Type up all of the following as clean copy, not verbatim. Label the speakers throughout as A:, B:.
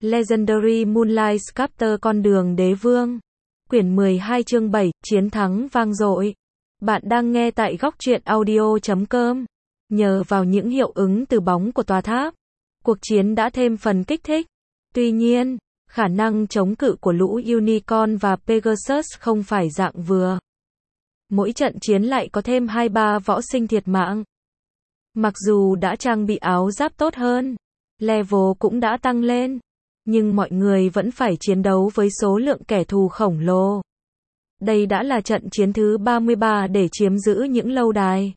A: Legendary Moonlight Sculptor Con đường đế vương. Quyển 12 chương 7, chiến thắng vang dội. Bạn đang nghe tại góc truyện audio.com. Nhờ vào những hiệu ứng từ bóng của tòa tháp, cuộc chiến đã thêm phần kích thích. Tuy nhiên, khả năng chống cự của lũ Unicorn và Pegasus không phải dạng vừa. Mỗi trận chiến lại có thêm 2-3 võ sinh thiệt mạng. Mặc dù đã trang bị áo giáp tốt hơn, level cũng đã tăng lên, nhưng mọi người vẫn phải chiến đấu với số lượng kẻ thù khổng lồ. Đây đã là trận chiến thứ 33 để chiếm giữ những lâu đài.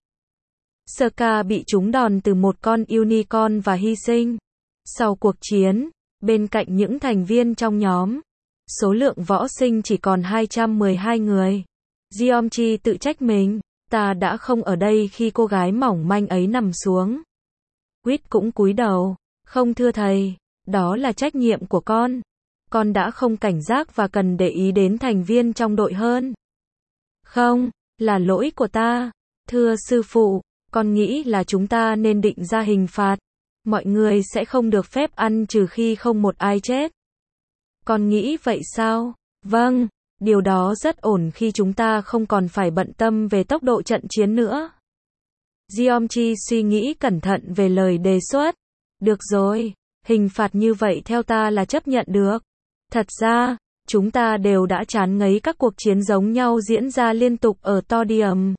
A: Sokka bị trúng đòn từ một con Unicorn và hy sinh. Sau cuộc chiến, bên cạnh những thành viên trong nhóm, số lượng võ sinh chỉ còn 212 người. Jeongji tự trách mình, ta đã không ở đây khi cô gái mỏng manh ấy nằm xuống. Quýt cũng cúi đầu, không thưa thầy, đó là trách nhiệm của con. Con đã không cảnh giác và cần để ý đến thành viên trong đội hơn. Không, là lỗi của ta. Thưa sư phụ, con nghĩ là chúng ta nên định ra hình phạt. Mọi người sẽ không được phép ăn trừ khi không một ai chết. Con nghĩ vậy sao? Vâng, điều đó rất ổn khi chúng ta không còn phải bận tâm về tốc độ trận chiến nữa. Jeongji suy nghĩ cẩn thận về lời đề xuất. Được rồi, hình phạt như vậy theo ta là chấp nhận được. Thật ra, chúng ta đều đã chán ngấy các cuộc chiến giống nhau diễn ra liên tục ở Todium.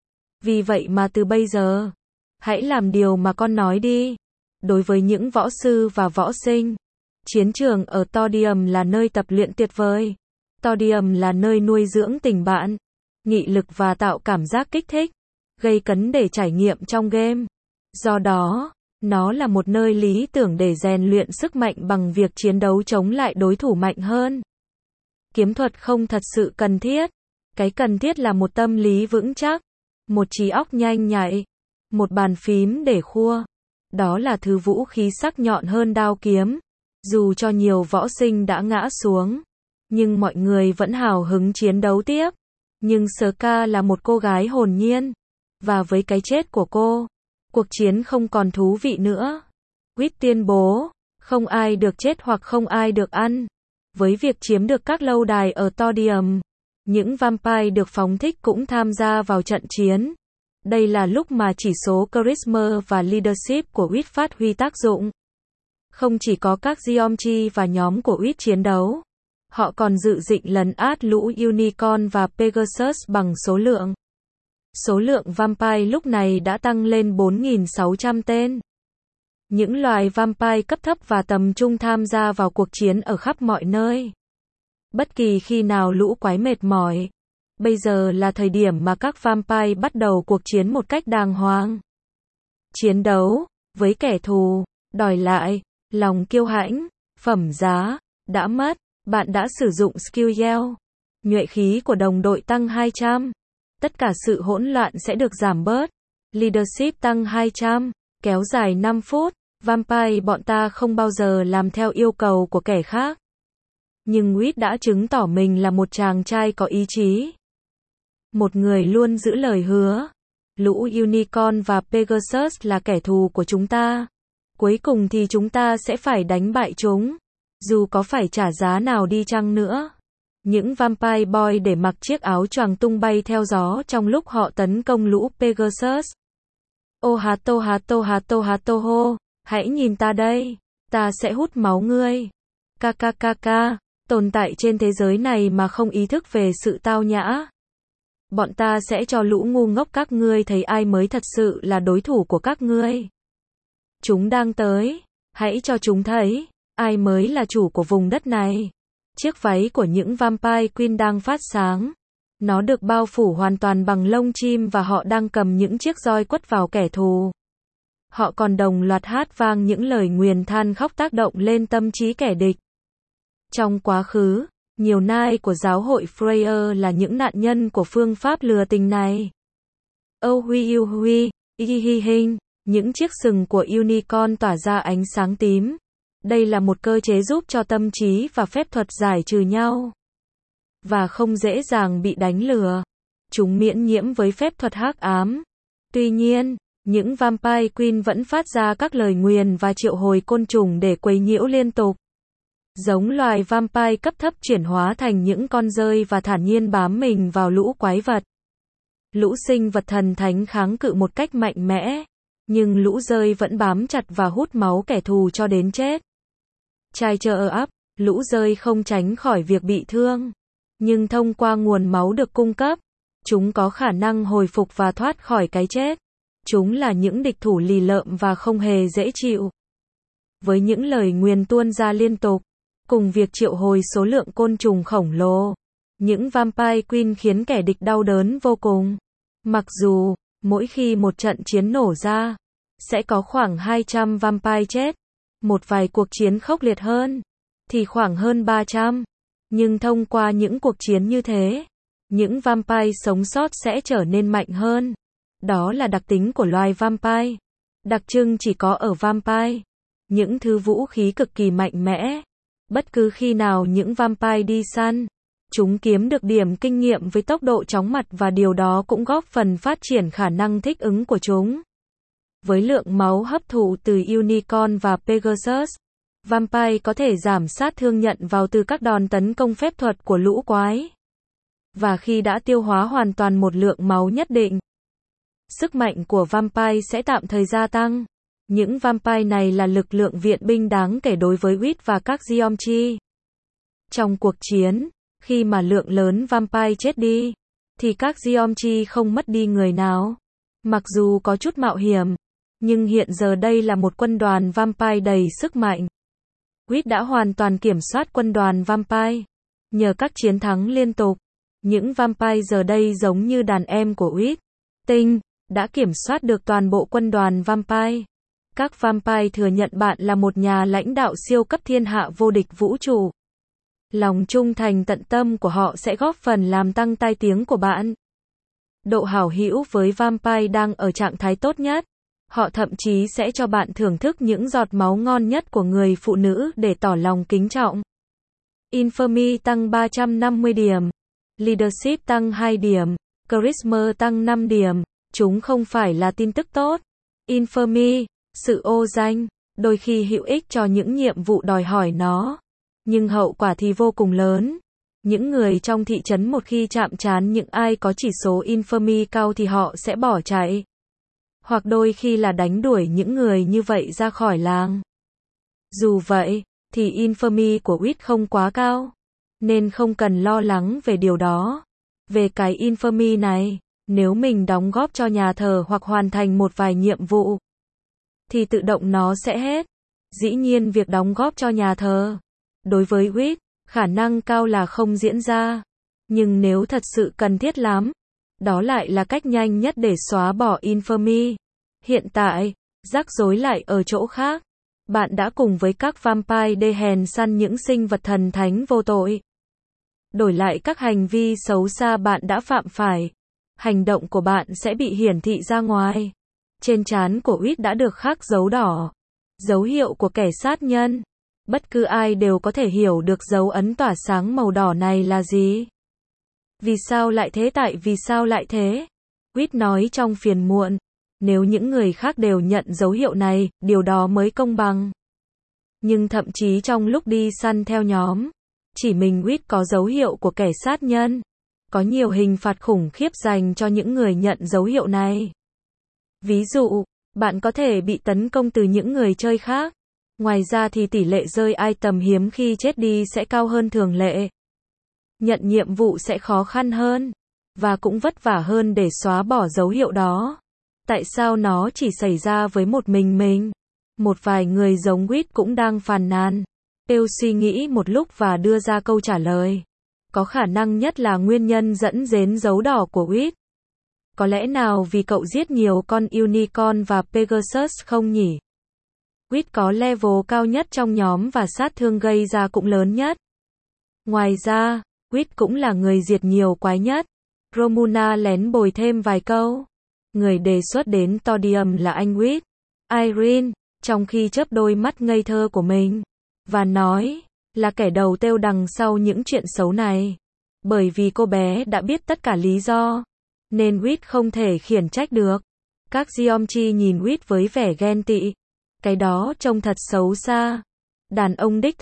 A: Vì vậy mà từ bây giờ, hãy làm điều mà con nói đi. Đối với những võ sư và võ sinh, chiến trường ở Todium là nơi tập luyện tuyệt vời. Todium là nơi nuôi dưỡng tình bạn, nghị lực và tạo cảm giác kích thích, gây cấn để trải nghiệm trong game. Do đó, nó là một nơi lý tưởng để rèn luyện sức mạnh bằng việc chiến đấu chống lại đối thủ mạnh hơn. Kiếm thuật không thật sự cần thiết. Cái cần thiết là một tâm lý vững chắc, một trí óc nhanh nhạy, một bàn phím để khua. Đó là thứ vũ khí sắc nhọn hơn đao kiếm. Dù cho nhiều võ sinh đã ngã xuống, nhưng mọi người vẫn hào hứng chiến đấu tiếp. Nhưng Sokka là một cô gái hồn nhiên, và với cái chết của cô, cuộc chiến không còn thú vị nữa. Quýt tuyên bố, không ai được chết hoặc không ai được ăn. Với việc chiếm được các lâu đài ở Todium, những vampire được phóng thích cũng tham gia vào trận chiến. Đây là lúc mà chỉ số charisma và leadership của Quýt phát huy tác dụng. Không chỉ có các Jeongji và nhóm của Quýt chiến đấu, họ còn dự định lấn át lũ Unicorn và Pegasus bằng số lượng. Số lượng vampire lúc này đã tăng lên 4.600 tên. Những loài vampire cấp thấp và tầm trung tham gia vào cuộc chiến ở khắp mọi nơi. Bất kỳ khi nào lũ quái mệt mỏi, bây giờ là thời điểm mà các vampire bắt đầu cuộc chiến một cách đàng hoàng. Chiến đấu với kẻ thù, đòi lại, lòng kiêu hãnh, phẩm giá, đã mất. Bạn đã sử dụng skill yell. Nhuệ khí của đồng đội tăng 200. Tất cả sự hỗn loạn sẽ được giảm bớt. Leadership tăng 200. Kéo dài 5 phút. Vampire bọn ta không bao giờ làm theo yêu cầu của kẻ khác. Nhưng Quýt đã chứng tỏ mình là một chàng trai có ý chí. Một người luôn giữ lời hứa. Lũ Unicorn và Pegasus là kẻ thù của chúng ta. Cuối cùng thì chúng ta sẽ phải đánh bại chúng. Dù có phải trả giá nào đi chăng nữa. Những vampire boy để mặc chiếc áo choàng tung bay theo gió trong lúc họ tấn công lũ Pegasus. Ô hato hato hato hato hô, hãy nhìn ta đây, ta sẽ hút máu ngươi. KKKK, tồn tại trên thế giới này mà không ý thức về sự tao nhã. Bọn ta sẽ cho lũ ngu ngốc các ngươi thấy ai mới thật sự là đối thủ của các ngươi. Chúng đang tới, hãy cho chúng thấy ai mới là chủ của vùng đất này. Chiếc váy của những vampire queen đang phát sáng. Nó được bao phủ hoàn toàn bằng lông chim và họ đang cầm những chiếc roi quất vào kẻ thù. Họ còn đồng loạt hát vang những lời nguyền than khóc tác động lên tâm trí kẻ địch. Trong quá khứ, nhiều nai của giáo hội Freya là những nạn nhân của phương pháp lừa tình này. Oh hui hui, hi hi hình, những chiếc sừng của Unicorn tỏa ra ánh sáng tím. Đây là một cơ chế giúp cho tâm trí và phép thuật giải trừ nhau. Và không dễ dàng bị đánh lừa. Chúng miễn nhiễm với phép thuật hắc ám. Tuy nhiên, những vampire queen vẫn phát ra các lời nguyền và triệu hồi côn trùng để quấy nhiễu liên tục. Giống loài vampire cấp thấp chuyển hóa thành những con rơi và thản nhiên bám mình vào lũ quái vật. Lũ sinh vật thần thánh kháng cự một cách mạnh mẽ, nhưng lũ rơi vẫn bám chặt và hút máu kẻ thù cho đến chết. Charger up, lũ rơi không tránh khỏi việc bị thương, nhưng thông qua nguồn máu được cung cấp, chúng có khả năng hồi phục và thoát khỏi cái chết. Chúng là những địch thủ lì lợm và không hề dễ chịu. Với những lời nguyền tuôn ra liên tục, cùng việc triệu hồi số lượng côn trùng khổng lồ, những Vampire Queen khiến kẻ địch đau đớn vô cùng. Mặc dù, mỗi khi một trận chiến nổ ra, sẽ có khoảng 200 Vampire chết, một vài cuộc chiến khốc liệt hơn, thì khoảng hơn 300. Nhưng thông qua những cuộc chiến như thế, những Vampire sống sót sẽ trở nên mạnh hơn. Đó là đặc tính của loài Vampire. Đặc trưng chỉ có ở Vampire. Những thứ vũ khí cực kỳ mạnh mẽ. Bất cứ khi nào những Vampire đi săn, chúng kiếm được điểm kinh nghiệm với tốc độ chóng mặt và điều đó cũng góp phần phát triển khả năng thích ứng của chúng. Với lượng máu hấp thụ từ Unicorn và Pegasus, Vampire có thể giảm sát thương nhận vào từ các đòn tấn công phép thuật của lũ quái. Và khi đã tiêu hóa hoàn toàn một lượng máu nhất định, sức mạnh của Vampire sẽ tạm thời gia tăng. Những Vampire này là lực lượng viện binh đáng kể đối với Witch và các Geomchi. Trong cuộc chiến, khi mà lượng lớn Vampire chết đi, thì các Geomchi không mất đi người nào. Mặc dù có chút mạo hiểm, nhưng hiện giờ đây là một quân đoàn Vampire đầy sức mạnh. Witch đã hoàn toàn kiểm soát quân đoàn Vampire. Nhờ các chiến thắng liên tục, những Vampire giờ đây giống như đàn em của Witch. Tinh đã kiểm soát được toàn bộ quân đoàn Vampire. Các Vampire thừa nhận bạn là một nhà lãnh đạo siêu cấp thiên hạ vô địch vũ trụ. Lòng trung thành tận tâm của họ sẽ góp phần làm tăng tai tiếng của bạn. Độ hảo hữu với Vampire đang ở trạng thái tốt nhất. Họ thậm chí sẽ cho bạn thưởng thức những giọt máu ngon nhất của người phụ nữ để tỏ lòng kính trọng. Infamy tăng 350 điểm. Leadership tăng 2 điểm. Charisma tăng 5 điểm. Chúng không phải là tin tức tốt. Infamy, sự ô danh, đôi khi hữu ích cho những nhiệm vụ đòi hỏi nó. Nhưng hậu quả thì vô cùng lớn. Những người trong thị trấn một khi chạm trán những ai có chỉ số Infamy cao thì họ sẽ bỏ chạy. Hoặc đôi khi là đánh đuổi những người như vậy ra khỏi làng. Dù vậy, thì Infamy của Witch không quá cao. Nên không cần lo lắng về điều đó. Về cái Infamy này, nếu mình đóng góp cho nhà thờ hoặc hoàn thành một vài nhiệm vụ, thì tự động nó sẽ hết. Dĩ nhiên việc đóng góp cho nhà thờ, đối với Witch, khả năng cao là không diễn ra. Nhưng nếu thật sự cần thiết lắm, đó lại là cách nhanh nhất để xóa bỏ Infamy. Hiện tại, rắc rối lại ở chỗ khác. Bạn đã cùng với các Vampire đê hèn săn những sinh vật thần thánh vô tội. Đổi lại các hành vi xấu xa bạn đã phạm phải. Hành động của bạn sẽ bị hiển thị ra ngoài. Trên trán của Witch đã được khắc dấu đỏ. Dấu hiệu của kẻ sát nhân. Bất cứ ai đều có thể hiểu được dấu ấn tỏa sáng màu đỏ này là gì. Vì sao lại thế? Tại vì sao lại thế? Witch nói trong phiền muộn. Nếu những người khác đều nhận dấu hiệu này, điều đó mới công bằng. Nhưng thậm chí trong lúc đi săn theo nhóm, chỉ mình Witch có dấu hiệu của kẻ sát nhân. Có nhiều hình phạt khủng khiếp dành cho những người nhận dấu hiệu này. Ví dụ, bạn có thể bị tấn công từ những người chơi khác. Ngoài ra thì tỷ lệ rơi item hiếm khi chết đi sẽ cao hơn thường lệ. Nhận nhiệm vụ sẽ khó khăn hơn. Và cũng vất vả hơn để xóa bỏ dấu hiệu đó. Tại sao nó chỉ xảy ra với một mình? Một vài người giống Witch cũng đang phàn nàn. Pew suy nghĩ một lúc và đưa ra câu trả lời. Có khả năng nhất là nguyên nhân dẫn đến dấu đỏ của Witch. Có lẽ nào vì cậu giết nhiều con Unicorn và Pegasus không nhỉ? Witch có level cao nhất trong nhóm và sát thương gây ra cũng lớn nhất. Ngoài ra, Witch cũng là người diệt nhiều quái nhất. Romuna lén bồi thêm vài câu. Người đề xuất đến Todium là anh Witch, Irene, trong khi chớp đôi mắt ngây thơ của mình. Và nói, là kẻ đầu têu đằng sau những chuyện xấu này. Bởi vì cô bé đã biết tất cả lý do. Nên Witch không thể khiển trách được. Các Geomchi nhìn Witch với vẻ ghen tị. Cái đó trông thật xấu xa. Đàn ông đích thực,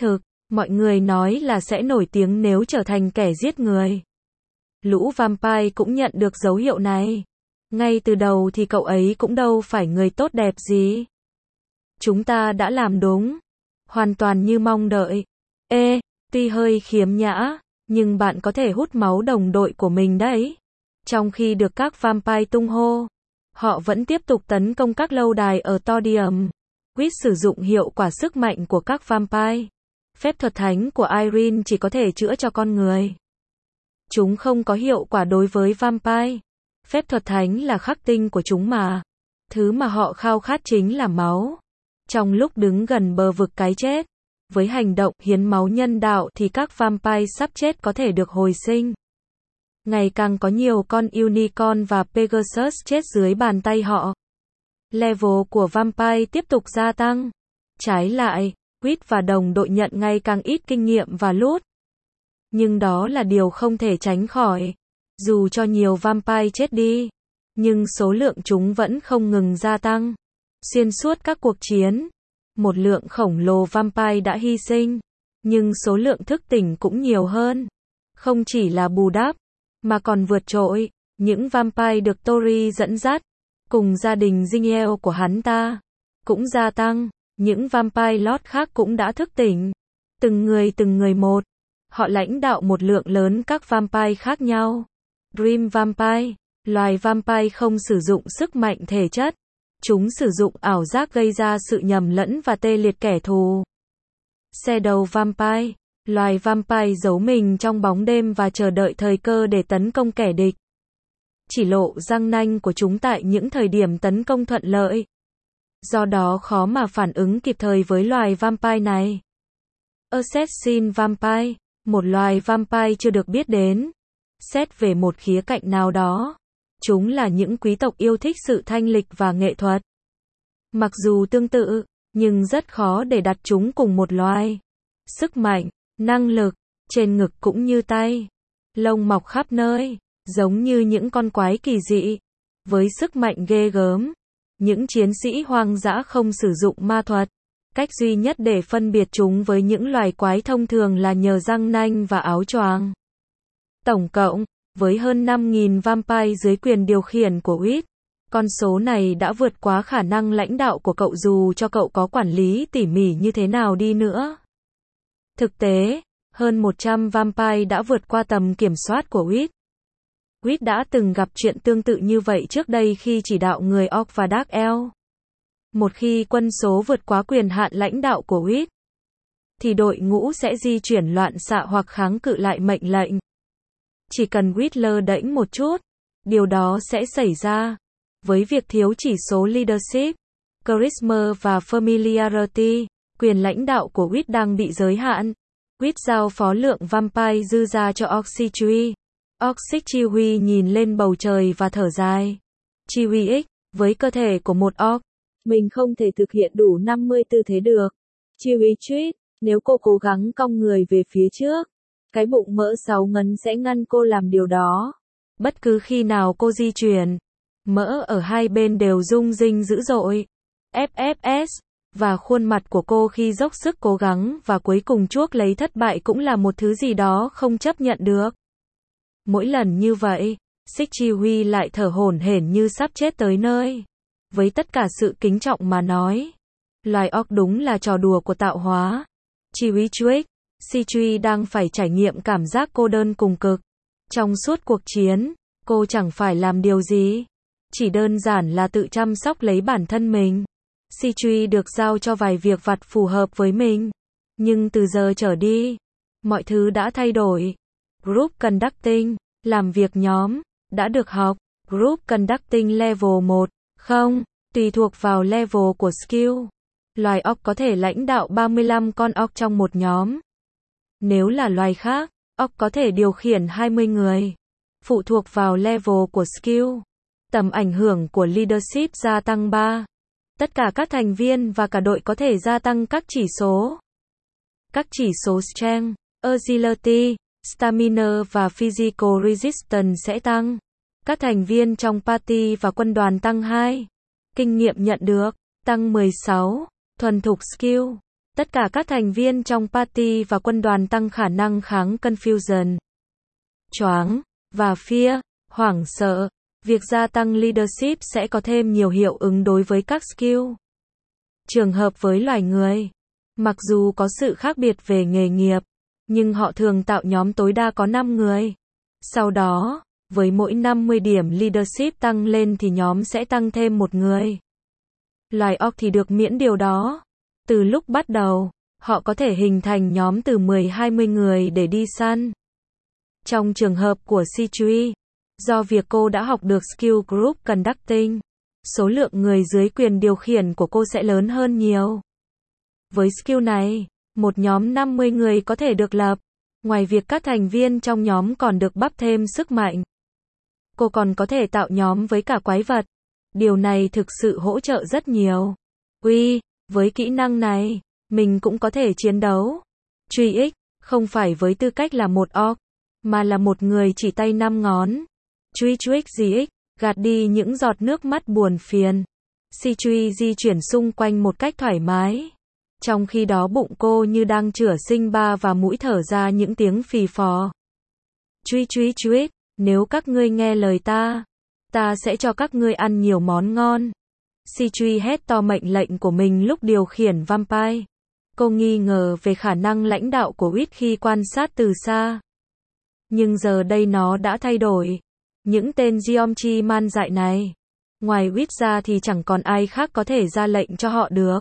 A: Mọi người nói là sẽ nổi tiếng nếu trở thành kẻ giết người. Lũ vampire cũng nhận được dấu hiệu này. Ngay từ đầu thì cậu ấy cũng đâu phải người tốt đẹp gì. Chúng ta đã làm đúng. Hoàn toàn như mong đợi. Tuy hơi khiếm nhã, nhưng bạn có thể hút máu đồng đội của mình đấy. Trong khi được các vampire tung hô, họ vẫn tiếp tục tấn công các lâu đài ở Todium. Quýt sử dụng hiệu quả sức mạnh của các vampire. Phép thuật thánh của Irene chỉ có thể chữa cho con người. Chúng không có hiệu quả đối với vampire. Phép thuật thánh là khắc tinh của chúng mà. Thứ mà họ khao khát chính là máu. Trong lúc đứng gần bờ vực cái chết, với hành động hiến máu nhân đạo thì các vampire sắp chết có thể được hồi sinh. Ngày càng có nhiều con unicorn và Pegasus chết dưới bàn tay họ. Level của vampire tiếp tục gia tăng. Trái lại, Quýt và đồng đội nhận ngày càng ít kinh nghiệm và loot. Nhưng đó là điều không thể tránh khỏi. Dù cho nhiều vampire chết đi, nhưng số lượng chúng vẫn không ngừng gia tăng. Xuyên suốt các cuộc chiến, một lượng khổng lồ vampire đã hy sinh, nhưng số lượng thức tỉnh cũng nhiều hơn. Không chỉ là bù đắp, mà còn vượt trội. Những vampire được Tori dẫn dắt, cùng gia đình Zingiel của hắn ta, cũng gia tăng. Những vampire lord khác cũng đã thức tỉnh. Từng người một. Họ lãnh đạo một lượng lớn các vampire khác nhau. Dream Vampire, loài vampire không sử dụng sức mạnh thể chất. Chúng sử dụng ảo giác gây ra sự nhầm lẫn và tê liệt kẻ thù. Shadow Vampire, loài vampire giấu mình trong bóng đêm và chờ đợi thời cơ để tấn công kẻ địch. Chỉ lộ răng nanh của chúng tại những thời điểm tấn công thuận lợi. Do đó khó mà phản ứng kịp thời với loài vampire này. Assassin Vampire, một loài vampire chưa được biết đến. Xét về một khía cạnh nào đó, chúng là những quý tộc yêu thích sự thanh lịch và nghệ thuật. Mặc dù tương tự, nhưng rất khó để đặt chúng cùng một loài. Sức mạnh, năng lực, trên ngực cũng như tay. Lông mọc khắp nơi, giống như những con quái kỳ dị. Với sức mạnh ghê gớm, những chiến sĩ hoang dã không sử dụng ma thuật. Cách duy nhất để phân biệt chúng với những loài quái thông thường là nhờ răng nanh và áo choàng. Tổng cộng, với hơn 5.000 vampire dưới quyền điều khiển của Quýt, con số này đã vượt quá khả năng lãnh đạo của cậu dù cho cậu có quản lý tỉ mỉ như thế nào đi nữa. Thực tế, hơn 100 vampire đã vượt qua tầm kiểm soát của Quýt. Quýt đã từng gặp chuyện tương tự như vậy trước đây khi chỉ đạo người Orc và Dark Elf. Một khi quân số vượt quá quyền hạn lãnh đạo của Quýt, thì đội ngũ sẽ di chuyển loạn xạ hoặc kháng cự lại mệnh lệnh. Chỉ cần Quýt lơ đễnh một chút, điều đó sẽ xảy ra. Với việc thiếu chỉ số leadership, charisma và familiarity, quyền lãnh đạo của Quýt đang bị giới hạn. Quýt giao phó lượng vampire dư ra cho Orc Chihui. Orc Chihui nhìn lên bầu trời và thở dài. Chihui X, với cơ thể của một Orc, mình không thể thực hiện đủ 50 tư thế được. Chihui Tweet, nếu cô cố gắng cong người về phía trước, cái bụng mỡ 6 ngấn sẽ ngăn cô làm điều đó. Bất cứ khi nào cô di chuyển, mỡ ở hai bên đều rung rinh dữ dội. FFS, và khuôn mặt của cô khi dốc sức cố gắng và cuối cùng chuốc lấy thất bại cũng là một thứ gì đó không chấp nhận được. Mỗi lần như vậy, Sik Chi Huy lại thở hổn hển như sắp chết tới nơi. Với tất cả sự kính trọng mà nói, loài Orc đúng là trò đùa của tạo hóa. Chi Huy Chuếch, Si Truy đang phải trải nghiệm cảm giác cô đơn cùng cực. Trong suốt cuộc chiến, cô chẳng phải làm điều gì, chỉ đơn giản là tự chăm sóc lấy bản thân mình. Si Truy được giao cho vài việc vặt phù hợp với mình. Nhưng từ giờ trở đi, mọi thứ đã thay đổi. Group Conducting, làm việc nhóm, đã được học. Group Conducting Level 1, không, tùy thuộc vào level của skill. Loài Orc có thể lãnh đạo 35 con Orc trong một nhóm. Nếu là loài khác, Orc có thể điều khiển 20 người. Phụ thuộc vào level của skill. Tầm ảnh hưởng của leadership gia tăng 3. Tất cả các thành viên và cả đội có thể gia tăng các chỉ số. Các chỉ số Strength, Agility, Stamina và Physical Resistance sẽ tăng. Các thành viên trong party và quân đoàn tăng 2. Kinh nghiệm nhận được, tăng 16. Thuần thục skill, Tất cả các thành viên trong party và quân đoàn tăng khả năng kháng confusion, choáng, và fear, hoảng sợ. Việc gia tăng leadership sẽ có thêm nhiều hiệu ứng đối với các skill. Trường hợp với loài người, mặc dù có sự khác biệt về nghề nghiệp, nhưng họ thường tạo nhóm tối đa có 5 người. Sau đó, với mỗi 50 điểm leadership tăng lên thì nhóm sẽ tăng thêm một người. Loài orc thì được miễn điều đó. Từ lúc bắt đầu, họ có thể hình thành nhóm từ 10-20 người để đi săn. Trong trường hợp của Sichui, do việc cô đã học được skill group conducting, số lượng người dưới quyền điều khiển của cô sẽ lớn hơn nhiều. Với skill này, một nhóm 50 người có thể được lập. Ngoài việc các thành viên trong nhóm còn được bắp thêm sức mạnh, cô còn có thể tạo nhóm với cả quái vật. Điều này thực sự hỗ trợ rất nhiều. Với kỹ năng này, mình cũng có thể chiến đấu. Truy X, không phải với tư cách là một orc, mà là một người chỉ tay 5 ngón. Truy GX, gạt đi những giọt nước mắt buồn phiền. Sichui di chuyển xung quanh một cách thoải mái. Trong khi đó bụng cô như đang chữa sinh ba và mũi thở ra những tiếng phì phò. Truy, nếu các ngươi nghe lời ta sẽ cho các ngươi ăn nhiều món ngon. Sichui hét to mệnh lệnh của mình lúc điều khiển vampire. Cô nghi ngờ về khả năng lãnh đạo của Wit khi quan sát từ xa. Nhưng giờ đây nó đã thay đổi. Những tên Geomchi man dại này, ngoài Wit ra thì chẳng còn ai khác có thể ra lệnh cho họ được.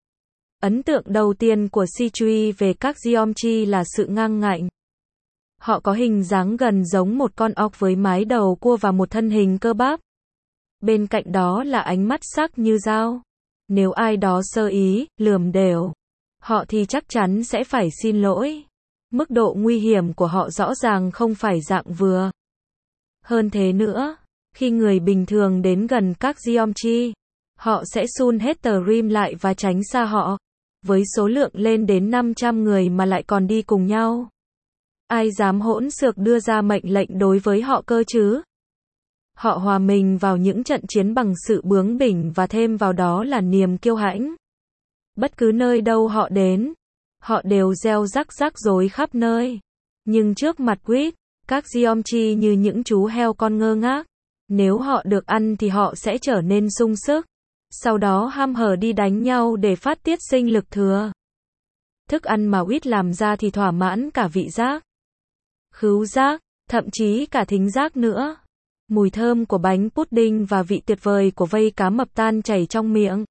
A: Ấn tượng đầu tiên của Sichui về các Geomchi là sự ngang ngạnh. Họ có hình dáng gần giống một con orc với mái đầu cua và một thân hình cơ bắp. Bên cạnh đó là ánh mắt sắc như dao. Nếu ai đó sơ ý, lườm đều họ thì chắc chắn sẽ phải xin lỗi. Mức độ nguy hiểm của họ rõ ràng không phải dạng vừa. Hơn thế nữa, khi người bình thường đến gần các Geomchi, họ sẽ sun hết tờ rim lại và tránh xa họ. Với số lượng lên đến 500 người mà lại còn đi cùng nhau, ai dám hỗn xược đưa ra mệnh lệnh đối với họ cơ chứ? Họ hòa mình vào những trận chiến bằng sự bướng bỉnh và thêm vào đó là niềm kiêu hãnh. Bất cứ nơi đâu họ đến, họ đều gieo rắc rối khắp nơi. Nhưng trước mặt Wit, các Geomchi như những chú heo con ngơ ngác. Nếu họ được ăn thì họ sẽ trở nên sung sức. Sau đó ham hở đi đánh nhau để phát tiết sinh lực thừa. Thức ăn mà Wit làm ra thì thỏa mãn cả vị giác, khứu giác, thậm chí cả thính giác nữa. Mùi thơm của bánh pudding và vị tuyệt vời của vây cá mập tan chảy trong miệng.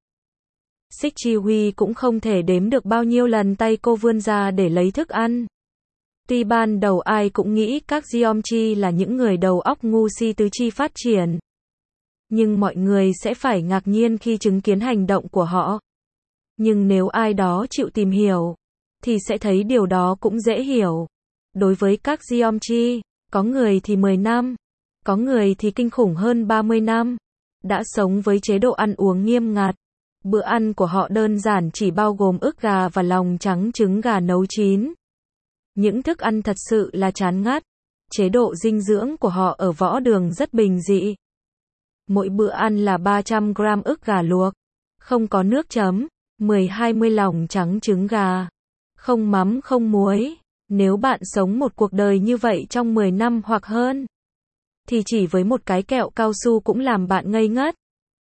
A: Sichui cũng không thể đếm được bao nhiêu lần tay cô vươn ra để lấy thức ăn. Tuy ban đầu ai cũng nghĩ các Geomchi là những người đầu óc ngu si tứ chi phát triển, nhưng mọi người sẽ phải ngạc nhiên khi chứng kiến hành động của họ. Nhưng nếu ai đó chịu tìm hiểu, thì sẽ thấy điều đó cũng dễ hiểu. Đối với các Geomchi, có người thì 10 năm, có người thì kinh khủng hơn 30 năm, đã sống với chế độ ăn uống nghiêm ngặt. Bữa ăn của họ đơn giản chỉ bao gồm ức gà và lòng trắng trứng gà nấu chín. Những thức ăn thật sự là chán ngắt. Chế độ dinh dưỡng của họ ở võ đường rất bình dị. Mỗi bữa ăn là 300 gram ức gà luộc, không có nước chấm, 10-20 lòng trắng trứng gà, không mắm không muối. Nếu bạn sống một cuộc đời như vậy trong 10 năm hoặc hơn, thì chỉ với một cái kẹo cao su cũng làm bạn ngây ngất.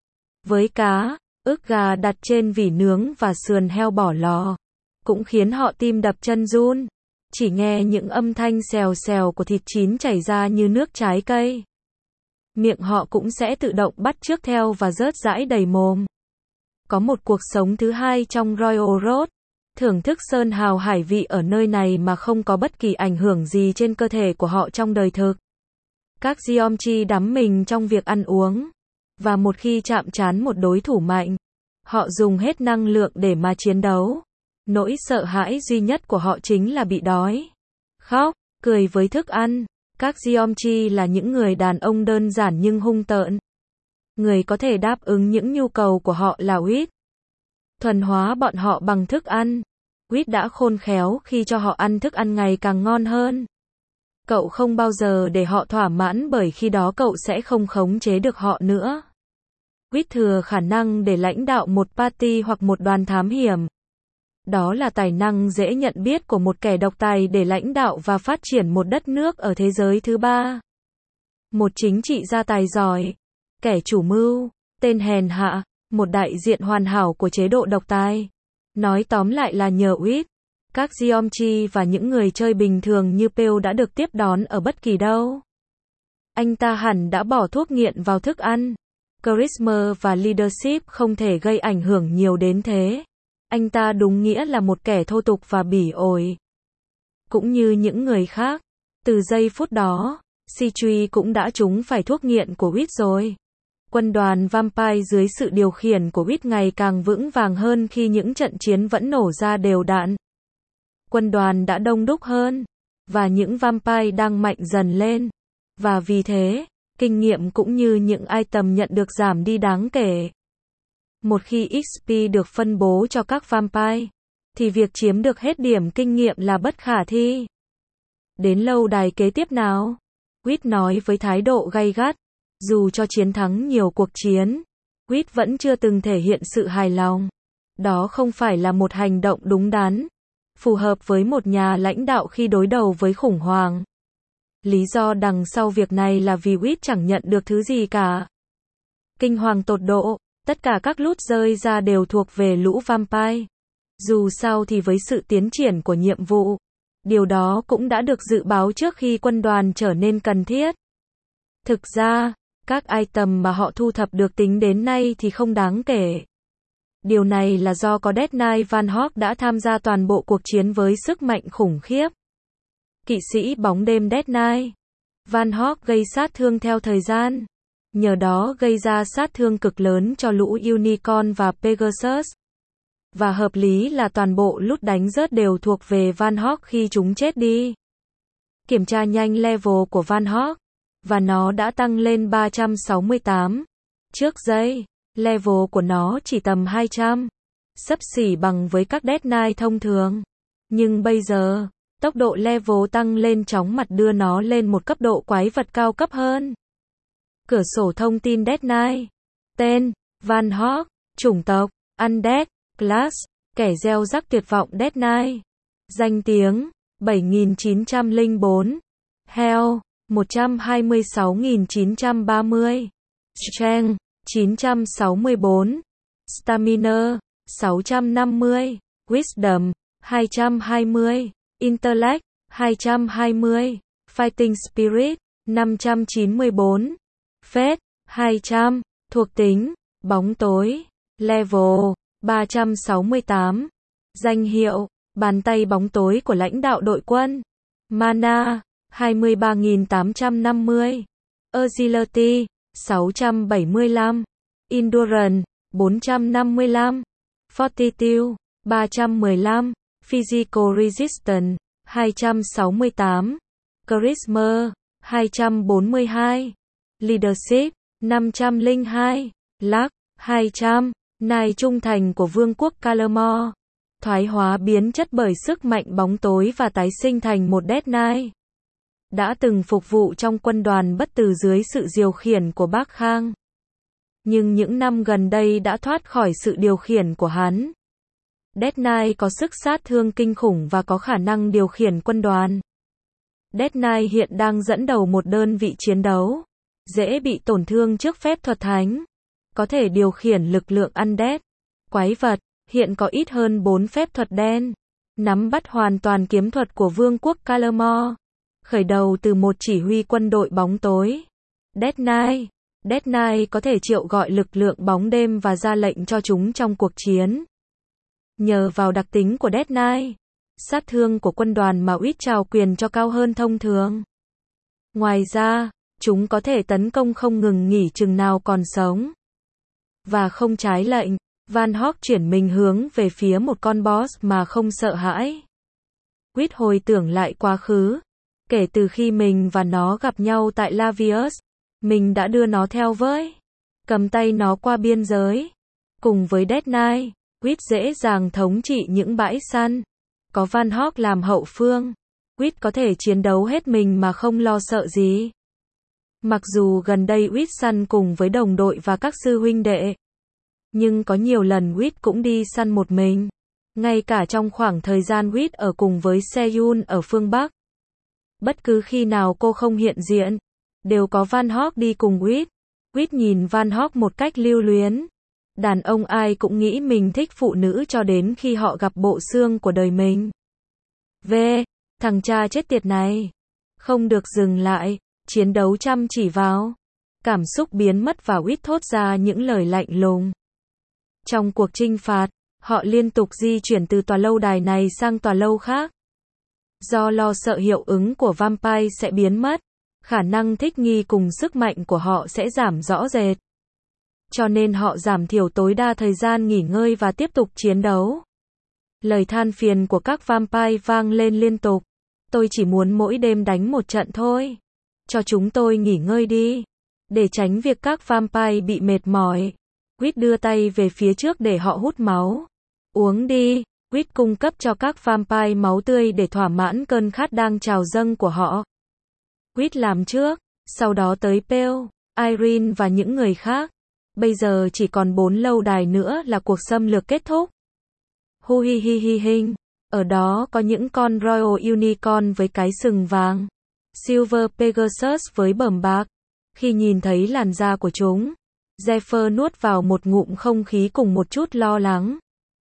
A: Với cá, ức gà đặt trên vỉ nướng và sườn heo bỏ lò, cũng khiến họ tim đập chân run. Chỉ nghe những âm thanh xèo xèo của thịt chín chảy ra như nước trái cây, miệng họ cũng sẽ tự động bắt chước theo và rớt rãi đầy mồm. Có một cuộc sống thứ hai trong Royal Road, thưởng thức sơn hào hải vị ở nơi này mà không có bất kỳ ảnh hưởng gì trên cơ thể của họ trong đời thực. Các Geomchi đắm mình trong việc ăn uống, và một khi chạm trán một đối thủ mạnh, họ dùng hết năng lượng để mà chiến đấu. Nỗi sợ hãi duy nhất của họ chính là bị đói, khóc, cười với thức ăn. Các Geomchi là những người đàn ông đơn giản nhưng hung tợn. Người có thể đáp ứng những nhu cầu của họ là Wit. Thuần hóa bọn họ bằng thức ăn. Wit đã khôn khéo khi cho họ ăn thức ăn ngày càng ngon hơn. Cậu không bao giờ để họ thỏa mãn bởi khi đó cậu sẽ không khống chế được họ nữa. Wit thừa khả năng để lãnh đạo một party hoặc một đoàn thám hiểm. Đó là tài năng dễ nhận biết của một kẻ độc tài để lãnh đạo và phát triển một đất nước ở thế giới thứ ba. Một chính trị gia tài giỏi, kẻ chủ mưu, tên hèn hạ, một đại diện hoàn hảo của chế độ độc tài. Nói tóm lại là nhờ Witt, các Giomchi và những người chơi bình thường như Peel đã được tiếp đón ở bất kỳ đâu. Anh ta hẳn đã bỏ thuốc nghiện vào thức ăn. Charisma và leadership không thể gây ảnh hưởng nhiều đến thế. Anh ta đúng nghĩa là một kẻ thô tục và bỉ ổi. Cũng như những người khác. Từ giây phút đó, Sichui cũng đã trúng phải thuốc nghiện của Witt rồi. Quân đoàn Vampire dưới sự điều khiển của Witt ngày càng vững vàng hơn khi những trận chiến vẫn nổ ra đều đặn. Quân đoàn đã đông đúc hơn, và những Vampire đang mạnh dần lên. Và vì thế, kinh nghiệm cũng như những item nhận được giảm đi đáng kể. Một khi XP được phân bố cho các Vampire, thì việc chiếm được hết điểm kinh nghiệm là bất khả thi. Đến lâu đài kế tiếp nào? Witt nói với thái độ gay gắt. Dù cho chiến thắng nhiều cuộc chiến, Witt vẫn chưa từng thể hiện sự hài lòng. Đó không phải là một hành động đúng đắn, phù hợp với một nhà lãnh đạo khi đối đầu với khủng hoảng. Lý do đằng sau việc này là vì Witt chẳng nhận được thứ gì cả. Kinh hoàng tột độ, tất cả các loot rơi ra đều thuộc về lũ Vampire. Dù sao thì với sự tiến triển của nhiệm vụ, điều đó cũng đã được dự báo trước khi quân đoàn trở nên cần thiết. Thực ra, các item mà họ thu thập được tính đến nay thì không đáng kể. Điều này là do có Death Knight Van Hawk đã tham gia toàn bộ cuộc chiến với sức mạnh khủng khiếp. Kỵ sĩ bóng đêm Death Knight Van Hawk gây sát thương theo thời gian. Nhờ đó gây ra sát thương cực lớn cho lũ Unicorn và Pegasus. Và hợp lý là toàn bộ loot đánh rớt đều thuộc về Van Hawk khi chúng chết đi. Kiểm tra nhanh level của Van Hawk. Và nó đã tăng lên 368. Trước đây, level của nó chỉ tầm 200. Xấp xỉ bằng với các Death Knight thông thường. Nhưng bây giờ, tốc độ level tăng lên chóng mặt đưa nó lên một cấp độ quái vật cao cấp hơn. Cửa sổ thông tin Death Knight. Tên, Van Hawk. Chủng tộc, Undead. Class, kẻ gieo rắc tuyệt vọng Death Knight. Danh tiếng, 7904. Hell, 126.930. Strength, 964. Stamina, 650. Wisdom, 220. Intellect, 220. Fighting Spirit, 594. Faith, 200. Thuộc tính, bóng tối. Level, 368. Danh hiệu, bàn tay bóng tối của lãnh đạo đội quân. Mana, 23.850. Agility, 675. Endurance, 455. Fortitude, 315. Physical Resistance, 268. Charisma, 242. Leadership, 502. Luck, 200. Nai trung thành của Vương quốc Calamore. Thoái hóa biến chất bởi sức mạnh bóng tối và tái sinh thành một Death Knight. Đã từng phục vụ trong quân đoàn bất tử dưới sự điều khiển của Bác Khang. Nhưng những năm gần đây đã thoát khỏi sự điều khiển của hắn. Death Knight có sức sát thương kinh khủng và có khả năng điều khiển quân đoàn. Death Knight hiện đang dẫn đầu một đơn vị chiến đấu. Dễ bị tổn thương trước phép thuật thánh. Có thể điều khiển lực lượng Undead. Quái vật, hiện có ít hơn 4 phép thuật đen. Nắm bắt hoàn toàn kiếm thuật của Vương quốc Calamore. Khởi đầu từ một chỉ huy quân đội bóng tối. Death Knight. Death Knight có thể triệu gọi lực lượng bóng đêm và ra lệnh cho chúng trong cuộc chiến. Nhờ vào đặc tính của Death Knight, sát thương của quân đoàn mà Witt trao quyền cho cao hơn thông thường. Ngoài ra, chúng có thể tấn công không ngừng nghỉ chừng nào còn sống. Và không trái lệnh, Van Hawk chuyển mình hướng về phía một con boss mà không sợ hãi. Witt hồi tưởng lại quá khứ. Kể từ khi mình và nó gặp nhau tại Lavius, mình đã đưa nó theo với. Cầm tay nó qua biên giới. Cùng với Death Knight, Witt dễ dàng thống trị những bãi săn. Có Van Hawk làm hậu phương, Witt có thể chiến đấu hết mình mà không lo sợ gì. Mặc dù gần đây Witt săn cùng với đồng đội và các sư huynh đệ, nhưng có nhiều lần Witt cũng đi săn một mình. Ngay cả trong khoảng thời gian Wit ở cùng với Seyun ở phương Bắc. Bất cứ khi nào cô không hiện diện, đều có Van Hok đi cùng Wit. Wit nhìn Van Hok một cách lưu luyến. Đàn ông ai cũng nghĩ mình thích phụ nữ cho đến khi họ gặp bộ xương của đời mình. Thằng cha chết tiệt này. Không được dừng lại, chiến đấu chăm chỉ vào. Cảm xúc biến mất và Wit thốt ra những lời lạnh lùng. Trong cuộc chinh phạt, họ liên tục di chuyển từ tòa lâu đài này sang tòa lâu khác. Do lo sợ hiệu ứng của vampire sẽ biến mất, khả năng thích nghi cùng sức mạnh của họ sẽ giảm rõ rệt. Cho nên họ giảm thiểu tối đa thời gian nghỉ ngơi và tiếp tục chiến đấu. Lời than phiền của các vampire vang lên liên tục. Tôi chỉ muốn mỗi đêm đánh một trận thôi. Cho chúng tôi nghỉ ngơi đi. Để tránh việc các vampire bị mệt mỏi, Wit đưa tay về phía trước để họ hút máu. Uống đi. Wit cung cấp cho các vampire máu tươi để thỏa mãn cơn khát đang trào dâng của họ. Wit làm trước, sau đó tới Pale, Irene và những người khác. Bây giờ chỉ còn 4 lâu đài nữa là cuộc xâm lược kết thúc. Hu hi hi hi hình. Ở đó có những con Royal Unicorn với cái sừng vàng. Silver Pegasus với bờm bạc. Khi nhìn thấy làn da của chúng, Zephyr nuốt vào một ngụm không khí cùng một chút lo lắng.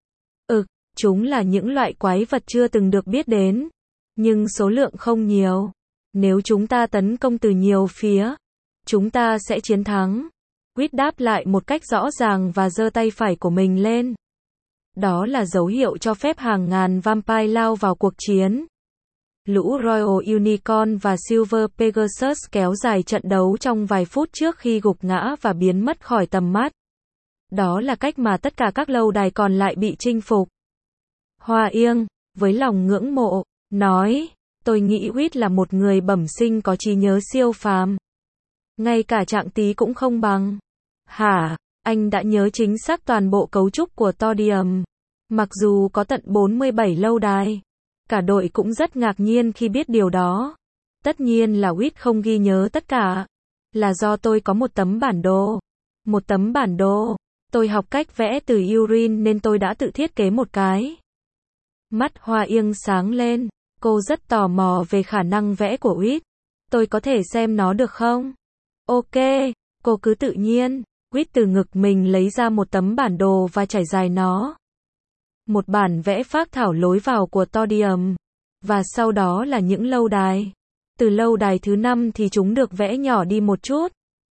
A: Chúng là những loại quái vật chưa từng được biết đến. Nhưng số lượng không nhiều. Nếu chúng ta tấn công từ nhiều phía, chúng ta sẽ chiến thắng. Wit đáp lại một cách rõ ràng và giơ tay phải của mình lên. Đó là dấu hiệu cho phép hàng ngàn vampire lao vào cuộc chiến. Lũ Royal Unicorn và Silver Pegasus kéo dài trận đấu trong vài phút trước khi gục ngã và biến mất khỏi tầm mắt. Đó là cách mà tất cả các lâu đài còn lại bị chinh phục. Hoa Yêng, với lòng ngưỡng mộ, nói, tôi nghĩ Wit là một người bẩm sinh có trí nhớ siêu phàm. Ngay cả Trạng Tí cũng không bằng. Hả, anh đã nhớ chính xác toàn bộ cấu trúc của Todium. Mặc dù có tận 47 lâu đài. Cả đội cũng rất ngạc nhiên khi biết điều đó. Tất nhiên là Wit không ghi nhớ tất cả. Là do tôi có một tấm bản đồ. Một tấm bản đồ. Tôi học cách vẽ từ Urine nên tôi đã tự thiết kế một cái. Mắt Hoa Yêng sáng lên. Cô rất tò mò về khả năng vẽ của Wit. Tôi có thể xem nó được không? Ok, cô cứ tự nhiên. Wit từ ngực mình lấy ra một tấm bản đồ và trải dài nó. Một bản vẽ phác thảo lối vào của Todium. Và sau đó là những lâu đài. Từ lâu đài thứ 5 thì chúng được vẽ nhỏ đi một chút.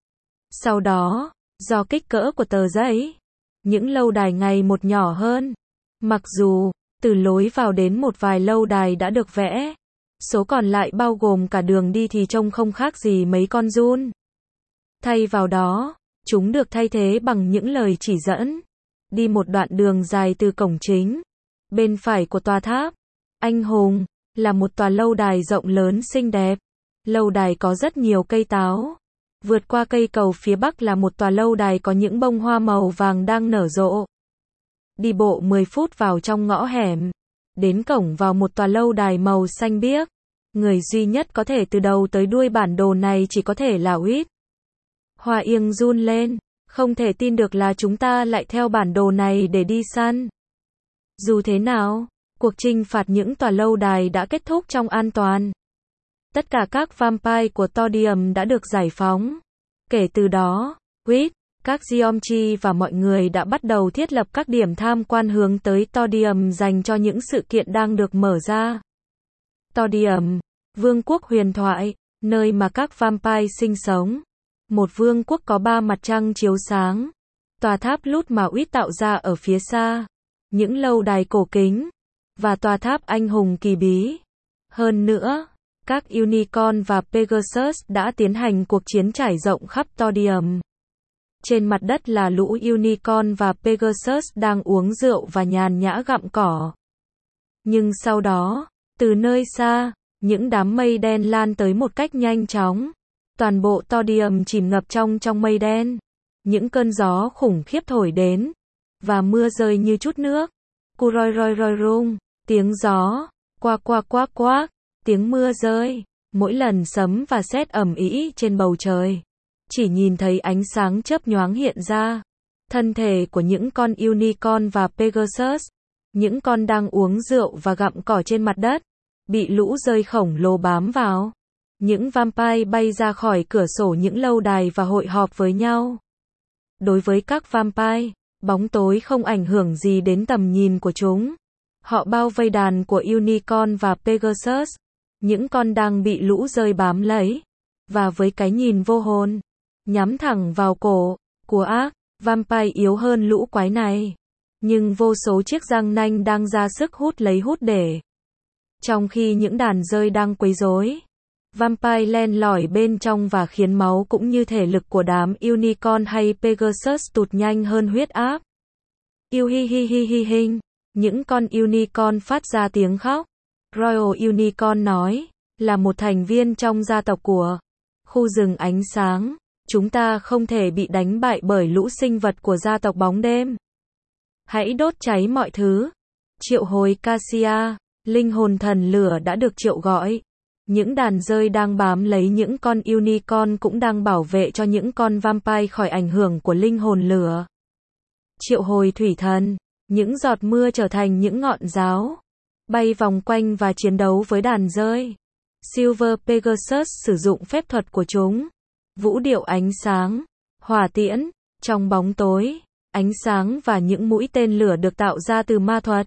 A: Sau đó, do kích cỡ của tờ giấy, những lâu đài ngày một nhỏ hơn. Mặc dù, từ lối vào đến một vài lâu đài đã được vẽ, số còn lại bao gồm cả đường đi thì trông không khác gì mấy con giun. Thay vào đó, chúng được thay thế bằng những lời chỉ dẫn. Đi một đoạn đường dài từ cổng chính. Bên phải của tòa tháp Anh Hùng là một tòa lâu đài rộng lớn xinh đẹp. Lâu đài có rất nhiều cây táo. Vượt qua cây cầu phía bắc là một tòa lâu đài có những bông hoa màu vàng đang nở rộ. Đi bộ 10 phút vào trong ngõ hẻm. Đến cổng vào một tòa lâu đài màu xanh biếc. Người duy nhất có thể từ đầu tới đuôi bản đồ này chỉ có thể là Wit. Hoa Yêng run lên. Không thể tin được là chúng ta lại theo bản đồ này để đi săn. Dù thế nào, cuộc chinh phạt những tòa lâu đài đã kết thúc trong an toàn. Tất cả các vampire của Todium đã được giải phóng. Kể từ đó, Wit, các Geomchi và mọi người đã bắt đầu thiết lập các điểm tham quan hướng tới Todium dành cho những sự kiện đang được mở ra. Todium, vương quốc huyền thoại, nơi mà các vampire sinh sống. Một vương quốc có 3 mặt trăng chiếu sáng. Tòa tháp lút mà Wit tạo ra ở phía xa. Những lâu đài cổ kính. Và tòa tháp anh hùng kỳ bí. Hơn nữa, các Unicorn và Pegasus đã tiến hành cuộc chiến trải rộng khắp Todium. Trên mặt đất là lũ Unicorn và Pegasus đang uống rượu và nhàn nhã gặm cỏ. Nhưng sau đó, từ nơi xa, những đám mây đen lan tới một cách nhanh chóng. Toàn bộ Todium chìm ngập trong mây đen. Những cơn gió khủng khiếp thổi đến. Và mưa rơi như chút nước. Curoi roi roi rung. Tiếng gió. Quạc quạc quạc quạc. Tiếng mưa rơi. Mỗi lần sấm và sét ầm ĩ trên bầu trời. Chỉ nhìn thấy ánh sáng chớp nhoáng hiện ra. Thân thể của những con Unicorn và Pegasus. Những con đang uống rượu và gặm cỏ trên mặt đất, bị lũ rơi khổng lồ bám vào. Những vampire bay ra khỏi cửa sổ những lâu đài và hội họp với nhau. Đối với các vampire, bóng tối không ảnh hưởng gì đến tầm nhìn của chúng. Họ bao vây đàn của Unicorn và Pegasus, những con đang bị lũ rơi bám lấy, và với cái nhìn vô hồn, nhắm thẳng vào cổ của ác, vampire yếu hơn lũ quái này. Nhưng vô số chiếc răng nanh đang ra sức hút để. Trong khi những đàn rơi đang quấy rối, vampire len lỏi bên trong và khiến máu cũng như thể lực của đám Unicorn hay Pegasus tụt nhanh hơn huyết áp. Yêu hi hi hi hi hình. Những con Unicorn phát ra tiếng khóc. Royal Unicorn nói, là một thành viên trong gia tộc của khu rừng ánh sáng, chúng ta không thể bị đánh bại bởi lũ sinh vật của gia tộc bóng đêm. Hãy đốt cháy mọi thứ. Triệu hồi Cassia, linh hồn thần lửa đã được triệu gọi. Những đàn rơi đang bám lấy những con Unicorn cũng đang bảo vệ cho những con vampire khỏi ảnh hưởng của linh hồn lửa. Triệu hồi thủy thần, những giọt mưa trở thành những ngọn giáo, bay vòng quanh và chiến đấu với đàn rơi. Silver Pegasus sử dụng phép thuật của chúng. Vũ điệu ánh sáng, hỏa tiễn, trong bóng tối, ánh sáng và những mũi tên lửa được tạo ra từ ma thuật.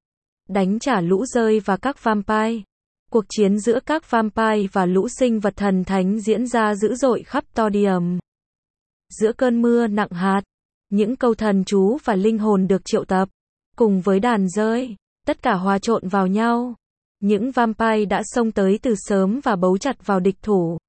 A: Đánh trả lũ rơi và các vampire. Cuộc chiến giữa các vampire và lũ sinh vật thần thánh diễn ra dữ dội khắp Todium. Giữa cơn mưa nặng hạt, những câu thần chú và linh hồn được triệu tập, cùng với đàn rơi, tất cả hòa trộn vào nhau. Những vampire đã xông tới từ sớm và bấu chặt vào địch thủ.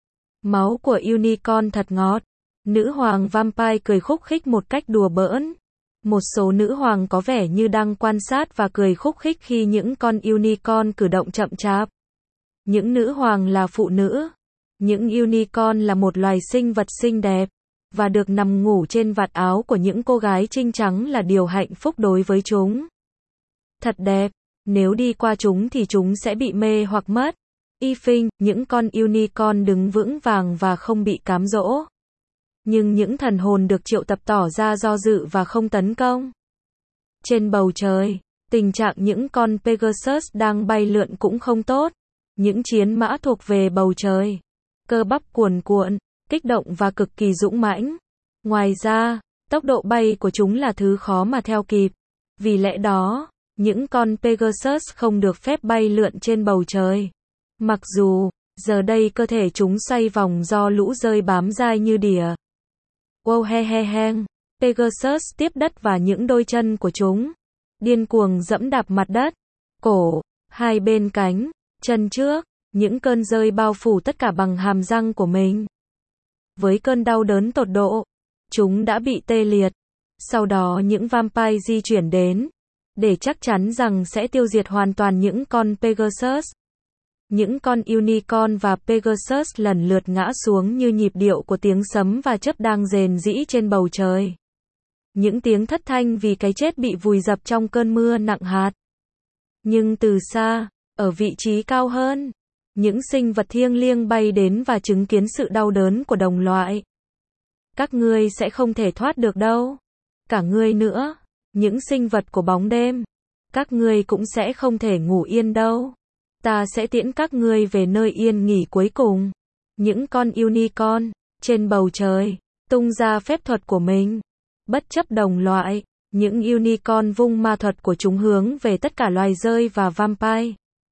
A: Máu của Unicorn thật ngọt. Nữ hoàng vampire cười khúc khích một cách đùa bỡn. Một số nữ hoàng có vẻ như đang quan sát và cười khúc khích khi những con Unicorn cử động chậm chạp. Những nữ hoàng là phụ nữ. Những Unicorn là một loài sinh vật xinh đẹp, và được nằm ngủ trên vạt áo của những cô gái trinh trắng là điều hạnh phúc đối với chúng. Thật đẹp, nếu đi qua chúng thì chúng sẽ bị mê hoặc mất. Ifing, những con Unicorn đứng vững vàng và không bị cám dỗ. Nhưng những thần hồn được triệu tập tỏ ra do dự và không tấn công. Trên bầu trời, tình trạng những con Pegasus đang bay lượn cũng không tốt. Những chiến mã thuộc về bầu trời, cơ bắp cuồn cuộn, kích động và cực kỳ dũng mãnh. Ngoài ra, tốc độ bay của chúng là thứ khó mà theo kịp. Vì lẽ đó, những con Pegasus không được phép bay lượn trên bầu trời. Mặc dù, giờ đây cơ thể chúng xoay vòng do lũ rơi bám dai như đỉa. Wow he he heng. Pegasus tiếp đất và những đôi chân của chúng. Điên cuồng dẫm đạp mặt đất. Cổ, hai bên cánh, chân trước, những cơn rơi bao phủ tất cả bằng hàm răng của mình. Với cơn đau đớn tột độ, chúng đã bị tê liệt. Sau đó những vampire di chuyển đến, để chắc chắn rằng sẽ tiêu diệt hoàn toàn những con Pegasus. Những con Unicorn và Pegasus lần lượt ngã xuống như nhịp điệu của tiếng sấm và chớp đang rền rĩ trên bầu trời. Những tiếng thất thanh vì cái chết bị vùi dập trong cơn mưa nặng hạt. Nhưng từ xa, ở vị trí cao hơn, những sinh vật thiêng liêng bay đến và chứng kiến sự đau đớn của đồng loại. Các ngươi sẽ không thể thoát được đâu. Cả ngươi nữa, những sinh vật của bóng đêm. Các ngươi cũng sẽ không thể ngủ yên đâu. Ta sẽ tiễn các ngươi về nơi yên nghỉ cuối cùng. Những con Unicorn, trên bầu trời, tung ra phép thuật của mình. Bất chấp đồng loại, những Unicorn vung ma thuật của chúng hướng về tất cả loài rơi và vampire.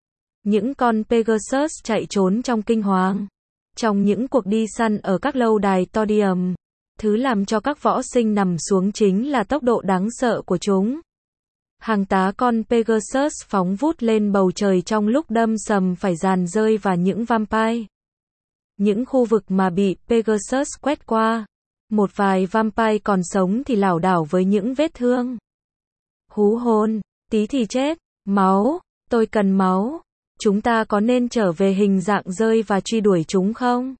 A: Những con Pegasus chạy trốn trong kinh hoàng. Trong những cuộc đi săn ở các lâu đài Todium, thứ làm cho các võ sinh nằm xuống chính là tốc độ đáng sợ của chúng. Hàng tá con Pegasus phóng vút lên bầu trời trong lúc đâm sầm phải dàn rơi và những vampire. Những khu vực mà bị Pegasus quét qua, một vài vampire còn sống thì lảo đảo với những vết thương. Hú hồn, tí thì chết, máu, tôi cần máu. Chúng ta có nên trở về hình dạng rơi và truy đuổi chúng không?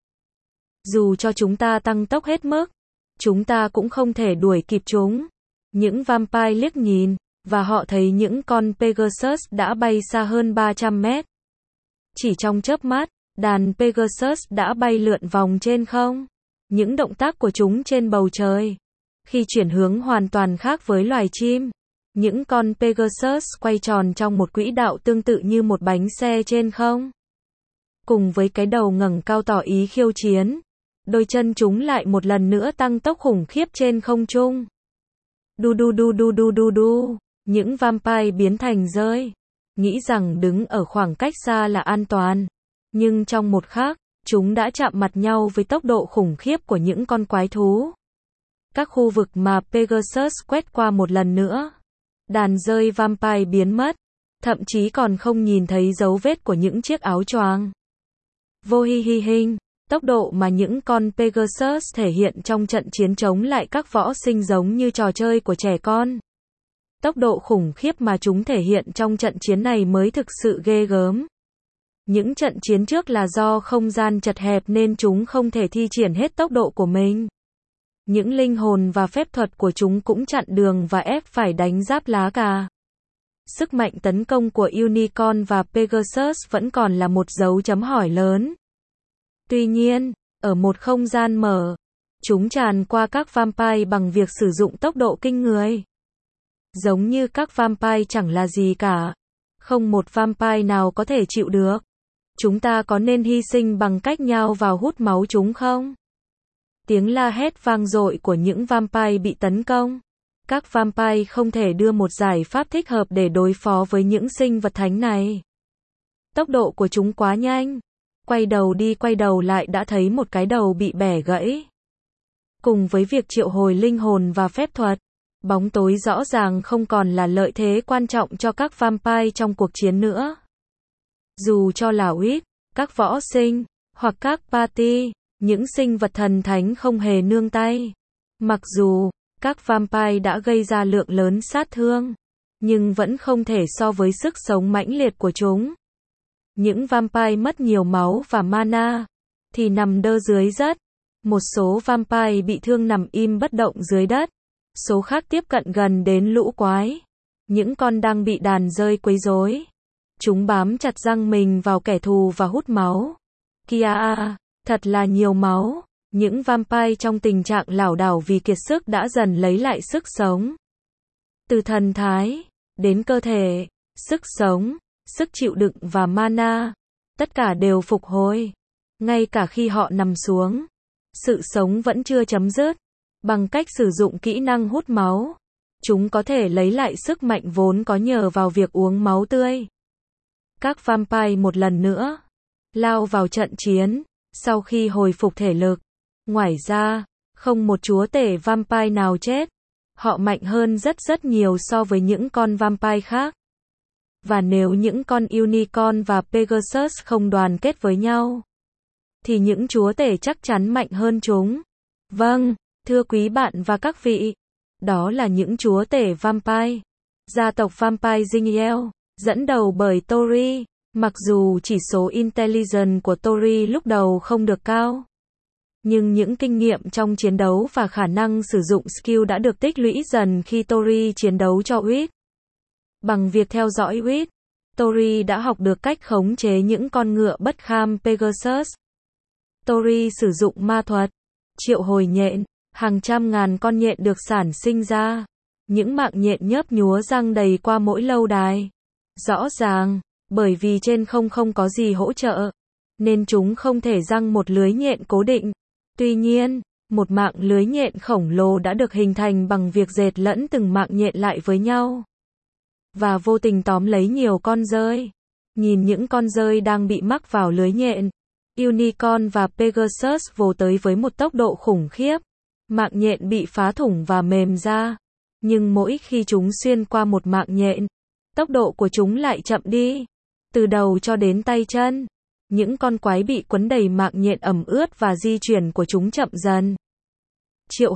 A: Dù cho chúng ta tăng tốc hết mức, chúng ta cũng không thể đuổi kịp chúng. Những vampire liếc nhìn, và họ thấy những con Pegasus đã bay xa hơn 300 mét. Chỉ trong chớp mắt, đàn Pegasus đã bay lượn vòng trên không. Những động tác của chúng trên bầu trời, khi chuyển hướng hoàn toàn khác với loài chim. Những con Pegasus quay tròn trong một quỹ đạo tương tự như một bánh xe trên không. Cùng với cái đầu ngẩng cao tỏ ý khiêu chiến, đôi chân chúng lại một lần nữa tăng tốc khủng khiếp trên không trung. Đu đu đu đu đu đu đu, những vampire biến thành rơi. Nghĩ rằng đứng ở khoảng cách xa là an toàn. Nhưng trong một khắc, chúng đã chạm mặt nhau với tốc độ khủng khiếp của những con quái thú. Các khu vực mà Pegasus quét qua một lần nữa. Đàn rơi vampire biến mất. Thậm chí còn không nhìn thấy dấu vết của những chiếc áo choàng. Vô hi hi hình. Tốc độ mà những con Pegasus thể hiện trong trận chiến chống lại các võ sinh giống như trò chơi của trẻ con. Tốc độ khủng khiếp mà chúng thể hiện trong trận chiến này mới thực sự ghê gớm. Những trận chiến trước là do không gian chật hẹp nên chúng không thể thi triển hết tốc độ của mình. Những linh hồn và phép thuật của chúng cũng chặn đường và ép phải đánh giáp lá cà. Sức mạnh tấn công của Unicorn và Pegasus vẫn còn là một dấu chấm hỏi lớn. Tuy nhiên, ở một không gian mở, chúng tràn qua các vampire bằng việc sử dụng tốc độ kinh người. Giống như các vampire chẳng là gì cả. Không một vampire nào có thể chịu được. Chúng ta có nên hy sinh bằng cách nhào vào hút máu chúng không? Tiếng la hét vang dội của những vampire bị tấn công. Các vampire không thể đưa một giải pháp thích hợp để đối phó với những sinh vật thánh này. Tốc độ của chúng quá nhanh. Quay đầu đi quay đầu lại đã thấy một cái đầu bị bẻ gãy. Cùng với việc triệu hồi linh hồn và phép thuật, bóng tối rõ ràng không còn là lợi thế quan trọng cho các vampire trong cuộc chiến nữa. Dù cho là Witch, các võ sinh, hoặc các party, những sinh vật thần thánh không hề nương tay. Mặc dù, các vampire đã gây ra lượng lớn sát thương, nhưng vẫn không thể so với sức sống mãnh liệt của chúng. Những vampire mất nhiều máu và mana, thì nằm đơ dưới đất. Một số vampire bị thương nằm im bất động dưới đất. Số khác tiếp cận gần đến lũ quái. Những con đang bị đàn rơi quấy rối. Chúng bám chặt răng mình vào kẻ thù và hút máu. Kìa thật là nhiều máu. Những vampire trong tình trạng lảo đảo vì kiệt sức đã dần lấy lại sức sống. Từ thần thái, đến cơ thể, sức sống, sức chịu đựng và mana, tất cả đều phục hồi. Ngay cả khi họ nằm xuống, sự sống vẫn chưa chấm dứt. Bằng cách sử dụng kỹ năng hút máu, chúng có thể lấy lại sức mạnh vốn có nhờ vào việc uống máu tươi. Các vampire một lần nữa lao vào trận chiến sau khi hồi phục thể lực. Ngoài ra, không một chúa tể vampire nào chết. Họ mạnh hơn rất nhiều so với những con vampire khác. Và nếu những con Unicorn và Pegasus không đoàn kết với nhau, thì những chúa tể chắc chắn mạnh hơn chúng. Vâng, thưa quý bạn và các vị, đó là những chúa tể vampire. Gia tộc Vampire Zingiel, dẫn đầu bởi Tori. Mặc dù chỉ số intelligence của Tori lúc đầu không được cao, nhưng những kinh nghiệm trong chiến đấu và khả năng sử dụng skill đã được tích lũy dần khi Tori chiến đấu cho Witch. Bằng việc theo dõi Witch, Tori đã học được cách khống chế những con ngựa bất kham Pegasus. Tori sử dụng ma thuật, triệu hồi nhện, hàng trăm ngàn con nhện được sản sinh ra. Những mạng nhện nhớp nhúa răng đầy qua mỗi lâu đài. Rõ ràng, bởi vì trên không có gì hỗ trợ, nên chúng không thể giăng một lưới nhện cố định. Tuy nhiên, một mạng lưới nhện khổng lồ đã được hình thành bằng việc dệt lẫn từng mạng nhện lại với nhau. Và vô tình tóm lấy nhiều con rơi. Nhìn những con rơi đang bị mắc vào lưới nhện, Unicorn và Pegasus vồ tới với một tốc độ khủng khiếp. Mạng nhện bị phá thủng và mềm ra. Nhưng mỗi khi chúng xuyên qua một mạng nhện, tốc độ của chúng lại chậm đi. Từ đầu cho đến tay chân, những con quái bị quấn đầy mạng nhện ẩm ướt và di chuyển của chúng chậm dần. Triệu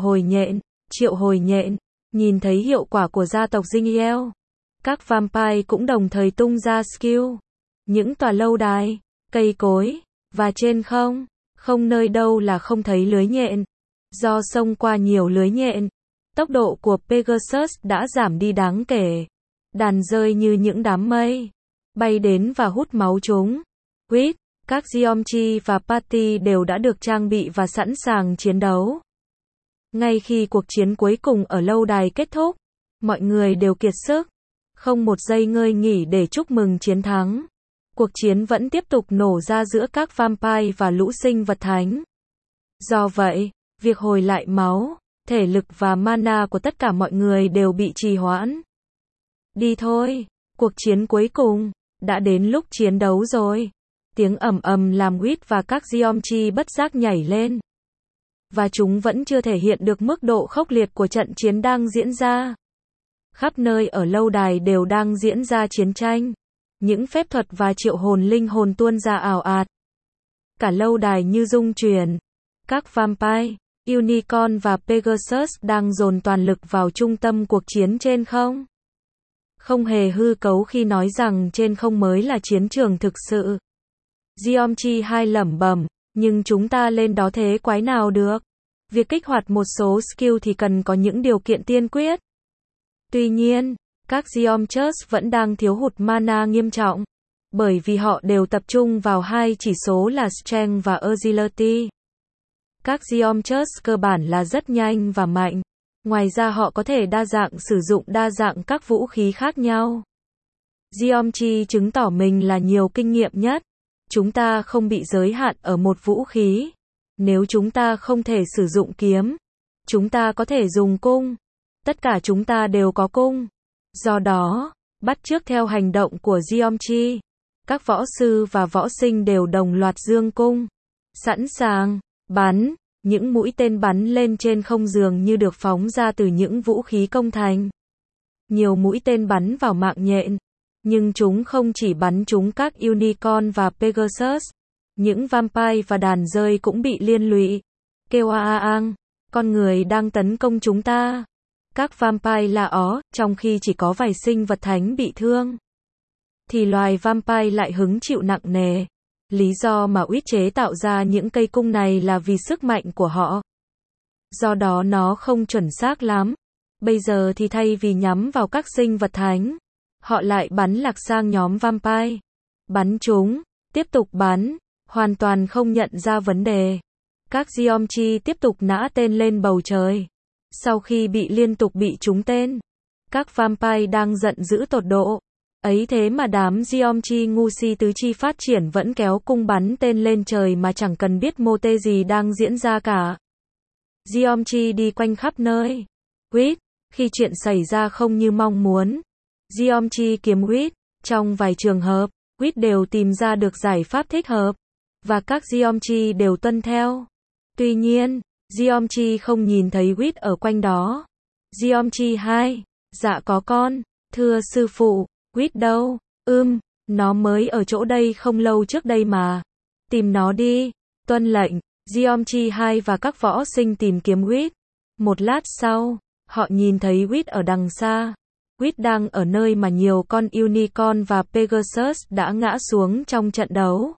A: hồi nhện, nhìn thấy hiệu quả của gia tộc Zingiel. Các vampire cũng đồng thời tung ra skill. Những tòa lâu đài, cây cối, và trên không nơi đâu là không thấy lưới nhện. Do xông qua nhiều lưới nhện, tốc độ của Pegasus đã giảm đi đáng kể. Đàn rơi như những đám mây, bay đến và hút máu chúng. Witch, các Geometry và Party đều đã được trang bị và sẵn sàng chiến đấu. Ngay khi cuộc chiến cuối cùng ở lâu đài kết thúc, mọi người đều kiệt sức, không một giây ngơi nghỉ để chúc mừng chiến thắng. Cuộc chiến vẫn tiếp tục nổ ra giữa các vampire và lũ sinh vật thánh. Do vậy, việc hồi lại máu, thể lực và mana của tất cả mọi người đều bị trì hoãn. Đi thôi, cuộc chiến cuối cùng, đã đến lúc chiến đấu rồi. Tiếng ầm ầm làm Wit và các Geomchi bất giác nhảy lên. Và chúng vẫn chưa thể hiện được mức độ khốc liệt của trận chiến đang diễn ra. Khắp nơi ở lâu đài đều đang diễn ra chiến tranh. Những phép thuật và triệu hồn linh hồn tuôn ra ào ạt. Cả lâu đài như rung chuyển. Các vampire, unicorn và Pegasus đang dồn toàn lực vào trung tâm cuộc chiến trên không. Không hề hư cấu khi nói rằng trên không mới là chiến trường thực sự. Geomchi 2 lẩm bẩm, nhưng chúng ta lên đó thế quái nào được. Việc kích hoạt một số skill thì cần có những điều kiện tiên quyết. Tuy nhiên, các Geomchus vẫn đang thiếu hụt mana nghiêm trọng, bởi vì họ đều tập trung vào hai chỉ số là Strength và Agility. Các Geomchus cơ bản là rất nhanh và mạnh. Ngoài ra họ có thể đa dạng sử dụng đa dạng các vũ khí khác nhau. Geomchi chứng tỏ mình là nhiều kinh nghiệm nhất. Chúng ta không bị giới hạn ở một vũ khí. Nếu chúng ta không thể sử dụng kiếm, chúng ta có thể dùng cung. Tất cả chúng ta đều có cung. Do đó, bắt chước theo hành động của Geomchi, các võ sư và võ sinh đều đồng loạt giương cung. Sẵn sàng, bắn. Những mũi tên bắn lên trên không dường như được phóng ra từ những vũ khí công thành. Nhiều mũi tên bắn vào mạng nhện. Nhưng chúng không chỉ bắn trúng các unicorn và Pegasus. Những vampire và đàn rơi cũng bị liên lụy. Kêu a ang, con người đang tấn công chúng ta. Các vampire la ó, trong khi chỉ có vài sinh vật thánh bị thương. Thì loài vampire lại hứng chịu nặng nề. Lý do mà Wit chế tạo ra những cây cung này là vì sức mạnh của họ. Do đó nó không chuẩn xác lắm. Bây giờ thì thay vì nhắm vào các sinh vật thánh, họ lại bắn lạc sang nhóm vampire. Bắn chúng, tiếp tục bắn, hoàn toàn không nhận ra vấn đề. Các Geomchi tiếp tục nã tên lên bầu trời. Sau khi bị liên tục bị trúng tên, các vampire đang giận dữ tột độ. Ấy thế mà đám Geomchi ngu si tứ chi phát triển vẫn kéo cung bắn tên lên trời mà chẳng cần biết mô tê gì đang diễn ra cả. Geomchi đi quanh khắp nơi. Wit, khi chuyện xảy ra không như mong muốn, Geomchi kiếm Wit. Trong vài trường hợp, Wit đều tìm ra được giải pháp thích hợp, và các Geomchi đều tuân theo. Tuy nhiên, Geomchi không nhìn thấy Wit ở quanh đó. Geomchi 2, dạ có con, thưa sư phụ. Wit đâu? Nó mới ở chỗ đây không lâu trước đây mà. Tìm nó đi. Tuân lệnh. Geomchi 2 và các võ sinh tìm kiếm Wit. Một lát sau, họ nhìn thấy Wit ở đằng xa. Wit đang ở nơi mà nhiều con unicorn và Pegasus đã ngã xuống trong trận đấu.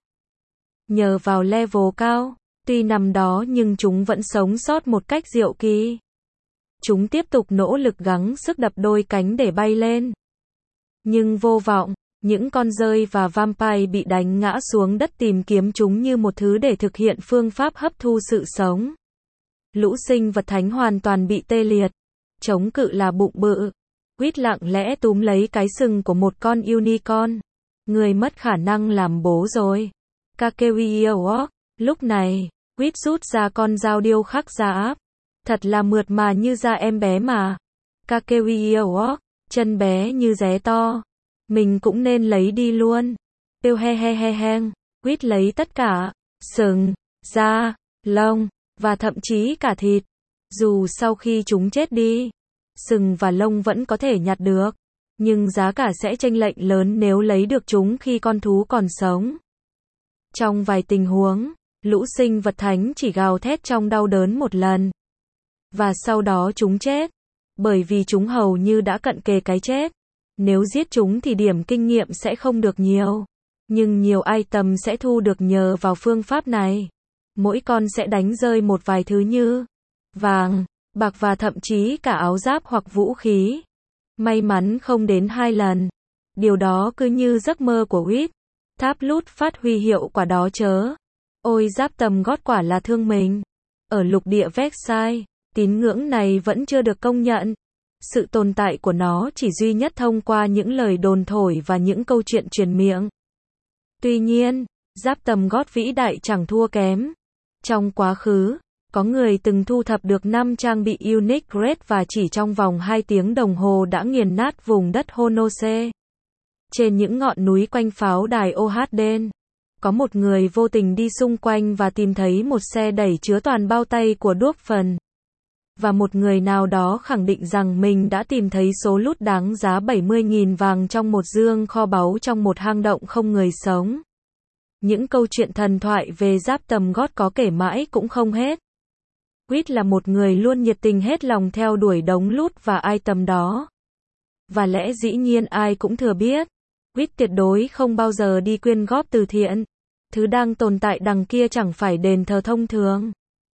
A: Nhờ vào level cao, tuy nằm đó nhưng chúng vẫn sống sót một cách diệu kỳ. Chúng tiếp tục nỗ lực gắng sức đập đôi cánh để bay lên. Nhưng vô vọng, những con rơi và vampire bị đánh ngã xuống đất tìm kiếm chúng như một thứ để thực hiện phương pháp hấp thu sự sống. Lũ sinh vật thánh hoàn toàn bị tê liệt. Chống cự là bụng bự. Wit lặng lẽ túm lấy cái sừng của một con unicorn. Người mất khả năng làm bố rồi. Kakewiiawok. Lúc này, Wit rút ra con dao điêu khắc da áp. Thật là mượt mà như da em bé mà. Kakewiiawok. Chân bé như ré to. Mình cũng nên lấy đi luôn. Tiêu he he he heng. Wit lấy tất cả. Sừng, da, lông, và thậm chí cả thịt. Dù sau khi chúng chết đi, sừng và lông vẫn có thể nhặt được. Nhưng giá cả sẽ chênh lệch lớn nếu lấy được chúng khi con thú còn sống. Trong vài tình huống, lũ sinh vật thánh chỉ gào thét trong đau đớn một lần. Và sau đó chúng chết. Bởi vì chúng hầu như đã cận kề cái chết. Nếu giết chúng thì điểm kinh nghiệm sẽ không được nhiều. Nhưng nhiều item sẽ thu được nhờ vào phương pháp này. Mỗi con sẽ đánh rơi một vài thứ như vàng, bạc và thậm chí cả áo giáp hoặc vũ khí. May mắn không đến 2 lần. Điều đó cứ như giấc mơ của Wit. Tháp lút phát huy hiệu quả đó chớ. Ôi giáp tầm gót quả là thương mình. Ở lục địa Vexai, tín ngưỡng này vẫn chưa được công nhận. Sự tồn tại của nó chỉ duy nhất thông qua những lời đồn thổi và những câu chuyện truyền miệng. Tuy nhiên, giáp tầm gót vĩ đại chẳng thua kém. Trong quá khứ, có người từng thu thập được 5 trang bị Unique Grade và chỉ trong vòng 2 tiếng đồng hồ đã nghiền nát vùng đất Honose. Trên những ngọn núi quanh pháo đài Ohaden, có một người vô tình đi xung quanh và tìm thấy một xe đẩy chứa toàn bao tay của đuốc phần. Và một người nào đó khẳng định rằng mình đã tìm thấy số lút đáng giá 70.000 vàng trong một dương kho báu trong một hang động không người sống. Những câu chuyện thần thoại về giáp tầm gót có kể mãi cũng không hết. Quýt là một người luôn nhiệt tình hết lòng theo đuổi đống lút và item đó. Và lẽ dĩ nhiên ai cũng thừa biết, Quýt tuyệt đối không bao giờ đi quyên góp từ thiện. Thứ đang tồn tại đằng kia chẳng phải đền thờ thông thường.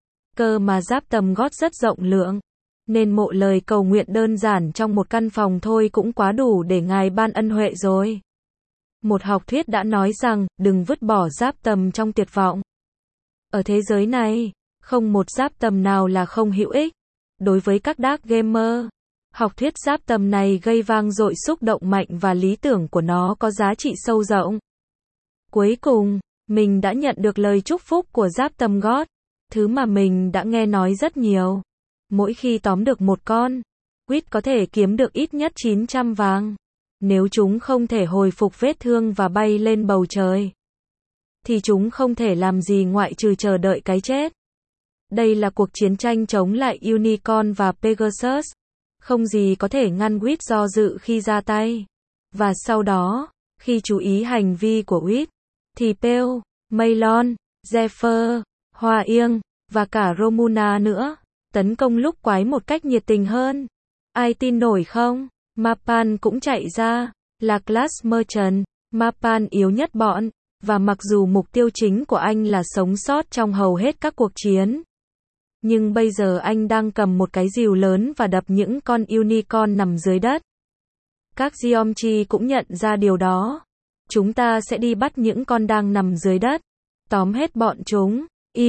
A: Cơ mà giáp tầm gót rất rộng lượng, nên mộ lời cầu nguyện đơn giản trong một căn phòng thôi cũng quá đủ để Ngài ban ân huệ rồi. Một học thuyết đã nói rằng, đừng vứt bỏ giáp tầm trong tuyệt vọng. Ở thế giới này, không một giáp tầm nào là không hữu ích. Đối với các dark gamer, học thuyết giáp tầm này gây vang dội xúc động mạnh và lý tưởng của nó có giá trị sâu rộng. Cuối cùng, mình đã nhận được lời chúc phúc của giáp tầm gót, thứ mà mình đã nghe nói rất nhiều. Mỗi khi tóm được một con, Quýt có thể kiếm được ít nhất 900 vàng. Nếu chúng không thể hồi phục vết thương và bay lên bầu trời, thì chúng không thể làm gì ngoại trừ chờ đợi cái chết. Đây là cuộc chiến tranh chống lại Unicorn và Pegasus. Không gì có thể ngăn Quýt do dự khi ra tay. Và sau đó, khi chú ý hành vi của Quýt, thì Pale, Maylon, Zephyr, Hoa Yên, và cả Romuna nữa, tấn công lúc quái một cách nhiệt tình hơn. Ai tin nổi không? Mapan cũng chạy ra, là Class Merchant. Mapan yếu nhất bọn, và mặc dù mục tiêu chính của anh là sống sót trong hầu hết các cuộc chiến, nhưng bây giờ anh đang cầm một cái rìu lớn và đập những con unicorn nằm dưới đất. Các Geomchi cũng nhận ra điều đó. Chúng ta sẽ đi bắt những con đang nằm dưới đất, tóm hết bọn chúng.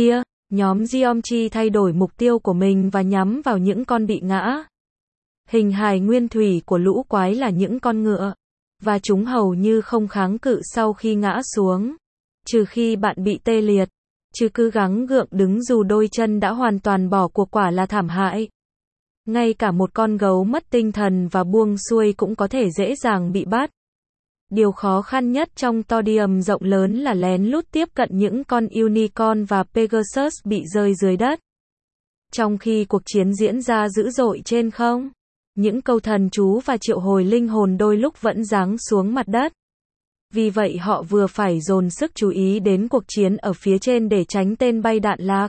A: Nhóm Geomchi thay đổi mục tiêu của mình và nhắm vào những con bị ngã. Hình hài nguyên thủy của lũ quái là những con ngựa, và chúng hầu như không kháng cự sau khi ngã xuống. Trừ khi bạn bị tê liệt, chứ cứ gắng gượng đứng dù đôi chân đã hoàn toàn bỏ cuộc quả là thảm hại. Ngay cả một con gấu mất tinh thần và buông xuôi cũng có thể dễ dàng bị bắt. Điều khó khăn nhất trong Todium rộng lớn là lén lút tiếp cận những con Unicorn và Pegasus bị rơi dưới đất. Trong khi cuộc chiến diễn ra dữ dội trên không, những câu thần chú và triệu hồi linh hồn đôi lúc vẫn giáng xuống mặt đất. Vì vậy họ vừa phải dồn sức chú ý đến cuộc chiến ở phía trên để tránh tên bay đạn lạc,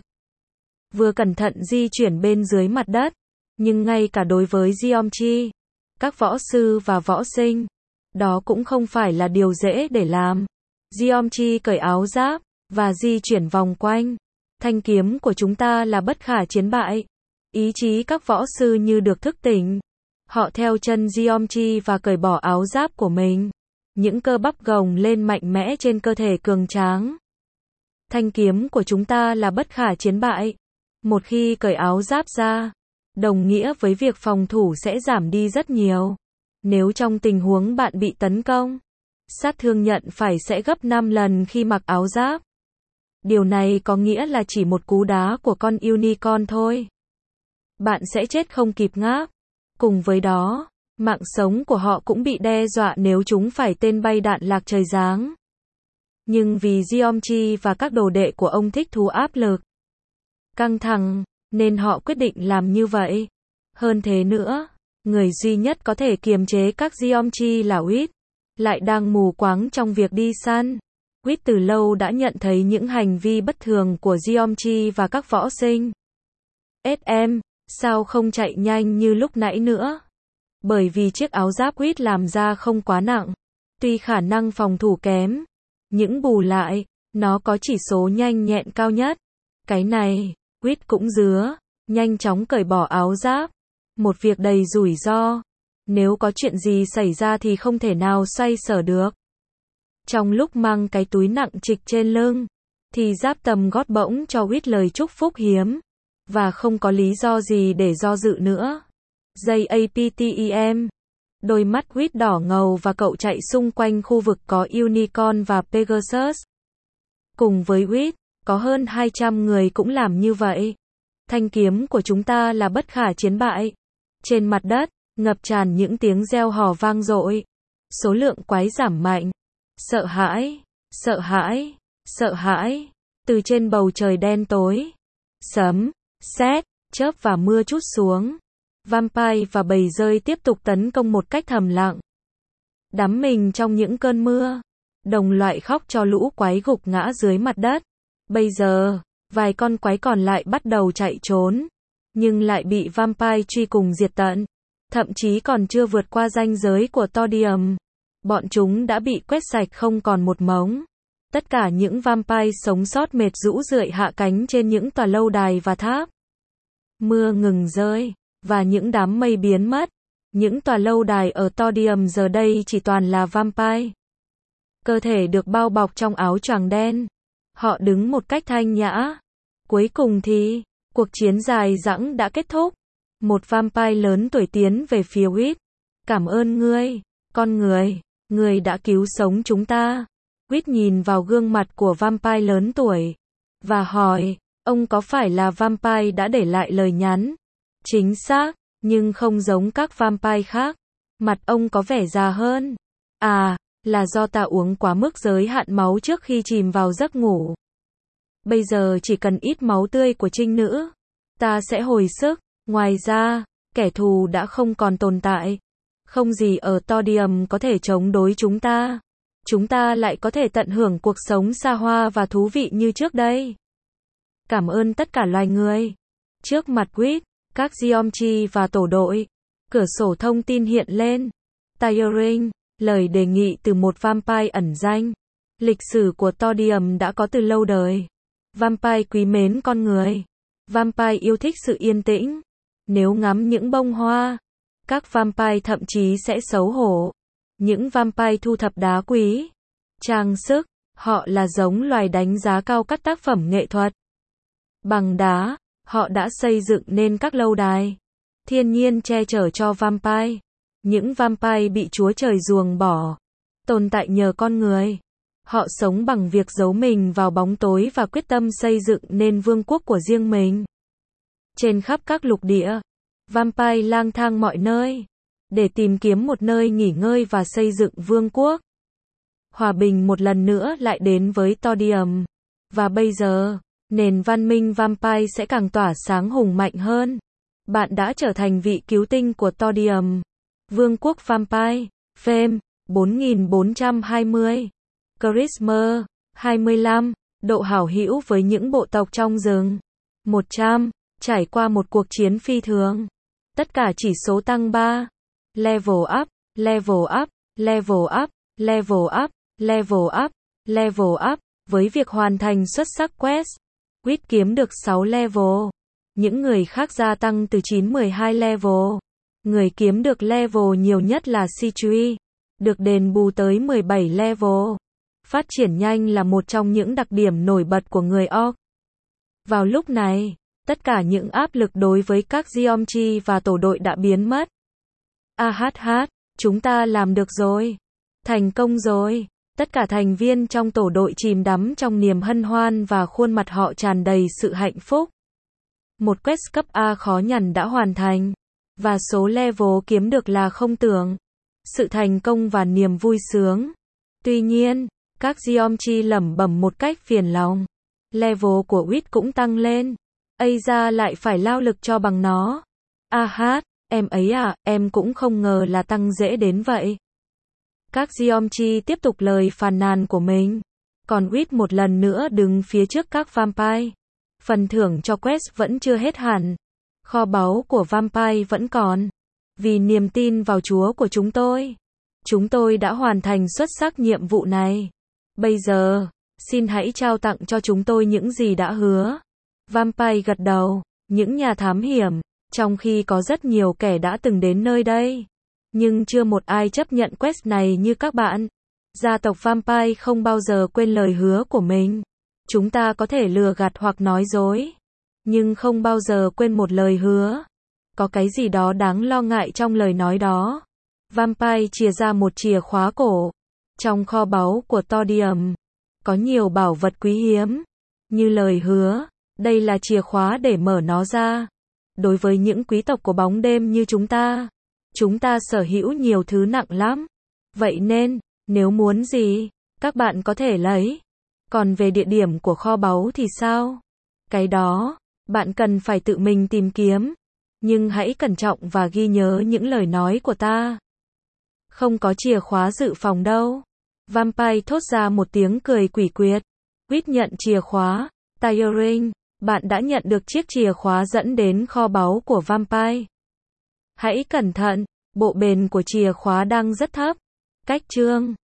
A: vừa cẩn thận di chuyển bên dưới mặt đất. Nhưng ngay cả đối với Geomchi, các võ sư và võ sinh, đó cũng không phải là điều dễ để làm. Geomchi cởi áo giáp và di chuyển vòng quanh. Thanh kiếm của chúng ta là bất khả chiến bại. Ý chí các võ sư như được thức tỉnh. Họ theo chân Geomchi và cởi bỏ áo giáp của mình. Những cơ bắp gồng lên mạnh mẽ trên cơ thể cường tráng. Thanh kiếm của chúng ta là bất khả chiến bại. Một khi cởi áo giáp ra, đồng nghĩa với việc phòng thủ sẽ giảm đi rất nhiều. Nếu trong tình huống bạn bị tấn công, sát thương nhận phải sẽ gấp 5 lần khi mặc áo giáp. Điều này có nghĩa là chỉ một cú đá của con unicorn thôi, bạn sẽ chết không kịp ngáp. Cùng với đó, mạng sống của họ cũng bị đe dọa nếu chúng phải tên bay đạn lạc trời giáng. Nhưng vì Geomchi và các đồ đệ của ông thích thú áp lực căng thẳng, nên họ quyết định làm như vậy. Hơn thế nữa, người duy nhất có thể kiềm chế các Geomchi là Quýt, lại đang mù quáng trong việc đi săn. Quýt từ lâu đã nhận thấy những hành vi bất thường của Geomchi và các võ sinh. SM, sao không chạy nhanh như lúc nãy nữa? Bởi vì chiếc áo giáp Quýt làm ra không quá nặng. Tuy khả năng phòng thủ kém, nhưng bù lại, nó có chỉ số nhanh nhẹn cao nhất. Cái này, Quýt cũng nhanh chóng cởi bỏ áo giáp. Một việc đầy rủi ro. Nếu có chuyện gì xảy ra thì không thể nào xoay sở được. Trong lúc mang cái túi nặng trịch trên lưng, thì giáp tầm gót bỗng cho Quýt lời chúc phúc hiếm, và không có lý do gì để do dự nữa. JAPTEM. Đôi mắt quýt đỏ ngầu và cậu chạy xung quanh khu vực có Unicorn và Pegasus. Cùng với quýt, có hơn 200 người cũng làm như vậy. Thanh kiếm của chúng ta là bất khả chiến bại. Trên mặt đất, ngập tràn những tiếng reo hò vang dội. Số lượng quái giảm mạnh. Sợ hãi, sợ hãi, sợ hãi. Từ trên bầu trời đen tối, sấm, sét, chớp và mưa trút xuống. Vampire và bầy dơi tiếp tục tấn công một cách thầm lặng. Đắm mình trong những cơn mưa. Đồng loại khóc cho lũ quái gục ngã dưới mặt đất. Bây giờ, vài con quái còn lại bắt đầu chạy trốn. Nhưng lại bị vampire truy cùng diệt tận. Thậm chí còn chưa vượt qua ranh giới của Todium. Bọn chúng đã bị quét sạch không còn một mống. Tất cả những vampire sống sót mệt rũ rượi hạ cánh trên những tòa lâu đài và tháp. Mưa ngừng rơi, và những đám mây biến mất. Những tòa lâu đài ở Todium giờ đây chỉ toàn là vampire. Cơ thể được bao bọc trong áo choàng đen. Họ đứng một cách thanh nhã. Cuối cùng thì, cuộc chiến dài dẳng đã kết thúc. Một vampire lớn tuổi tiến về phía Wit. Cảm ơn ngươi, con người. Ngươi đã cứu sống chúng ta. Wit nhìn vào gương mặt của vampire lớn tuổi. Và hỏi, ông có phải là vampire đã để lại lời nhắn? Chính xác, nhưng không giống các vampire khác. Mặt ông có vẻ già hơn. À, là do ta uống quá mức giới hạn máu trước khi chìm vào giấc ngủ. Bây giờ chỉ cần ít máu tươi của trinh nữ. Ta sẽ hồi sức. Ngoài ra, kẻ thù đã không còn tồn tại. Không gì ở Todium có thể chống đối chúng ta. Chúng ta lại có thể tận hưởng cuộc sống xa hoa và thú vị như trước đây. Cảm ơn tất cả loài người. Trước mặt Wit, các Geomchi và tổ đội. Cửa sổ thông tin hiện lên. Tiring, lời đề nghị từ một vampire ẩn danh. Lịch sử của Todium đã có từ lâu đời. Vampire quý mến con người. Vampire yêu thích sự yên tĩnh. Nếu ngắm những bông hoa, các vampire thậm chí sẽ xấu hổ. Những vampire thu thập đá quý, trang sức, họ là giống loài đánh giá cao các tác phẩm nghệ thuật. Bằng đá, họ đã xây dựng nên các lâu đài. Thiên nhiên che chở cho vampire. Những vampire bị Chúa Trời ruồng bỏ. Tồn tại nhờ con người. Họ sống bằng việc giấu mình vào bóng tối và quyết tâm xây dựng nên vương quốc của riêng mình. Trên khắp các lục địa, vampire lang thang mọi nơi. Để tìm kiếm một nơi nghỉ ngơi và xây dựng vương quốc. Hòa bình một lần nữa lại đến với Todium. Và bây giờ, nền văn minh vampire sẽ càng tỏa sáng hùng mạnh hơn. Bạn đã trở thành vị cứu tinh của Todium. Vương quốc vampire. Fame 4420. Charisma 25. Độ hảo hữu với những bộ tộc trong rừng 100. Trải qua một cuộc chiến phi thường. Tất cả chỉ số tăng 3. Level up, level up, level up, level up, level up, level up. Với việc hoàn thành xuất sắc quest, Wit kiếm được 6 level. Những người khác gia tăng từ 9-12 level. Người kiếm được level nhiều nhất là Sichui, được đền bù tới 17 level. Phát triển nhanh là một trong những đặc điểm nổi bật của người Orc. Vào lúc này, tất cả những áp lực đối với các Geomchi và tổ đội đã biến mất. Chúng ta làm được rồi. Thành công rồi. Tất cả thành viên trong tổ đội chìm đắm trong niềm hân hoan và khuôn mặt họ tràn đầy sự hạnh phúc. Một quest cấp A khó nhằn đã hoàn thành. Và số level kiếm được là không tưởng. Sự thành công và niềm vui sướng. Tuy nhiên, các Geomchi lẩm bẩm một cách phiền lòng. Level của Wit cũng tăng lên. Aza lại phải lao lực cho bằng nó. Em ấy à, em cũng không ngờ là tăng dễ đến vậy. Các Geomchi tiếp tục lời phàn nàn của mình. Còn Wit một lần nữa đứng phía trước các vampire. Phần thưởng cho quest vẫn chưa hết hẳn. Kho báu của vampire vẫn còn. Vì niềm tin vào Chúa của chúng tôi đã hoàn thành xuất sắc nhiệm vụ này. Bây giờ, xin hãy trao tặng cho chúng tôi những gì đã hứa. Vampire gật đầu. Những nhà thám hiểm, trong khi có rất nhiều kẻ đã từng đến nơi đây. Nhưng chưa một ai chấp nhận quest này như các bạn. Gia tộc Vampire không bao giờ quên lời hứa của mình. Chúng ta có thể lừa gạt hoặc nói dối, nhưng không bao giờ quên một lời hứa. Có cái gì đó đáng lo ngại trong lời nói đó. Vampire chìa ra một chìa khóa cổ. Trong kho báu của Todium, có nhiều bảo vật quý hiếm. Như lời hứa, đây là chìa khóa để mở nó ra. Đối với những quý tộc của bóng đêm như chúng ta sở hữu nhiều thứ nặng lắm. Vậy nên, nếu muốn gì, các bạn có thể lấy. Còn về địa điểm của kho báu thì sao? Cái đó, bạn cần phải tự mình tìm kiếm. Nhưng hãy cẩn trọng và ghi nhớ những lời nói của ta. Không có chìa khóa dự phòng đâu. Vampire thốt ra một tiếng cười quỷ quyệt. Quýt nhận chìa khóa. Tiring, bạn đã nhận được chiếc chìa khóa dẫn đến kho báu của Vampire. Hãy cẩn thận, bộ bền của chìa khóa đang rất thấp. Cách chương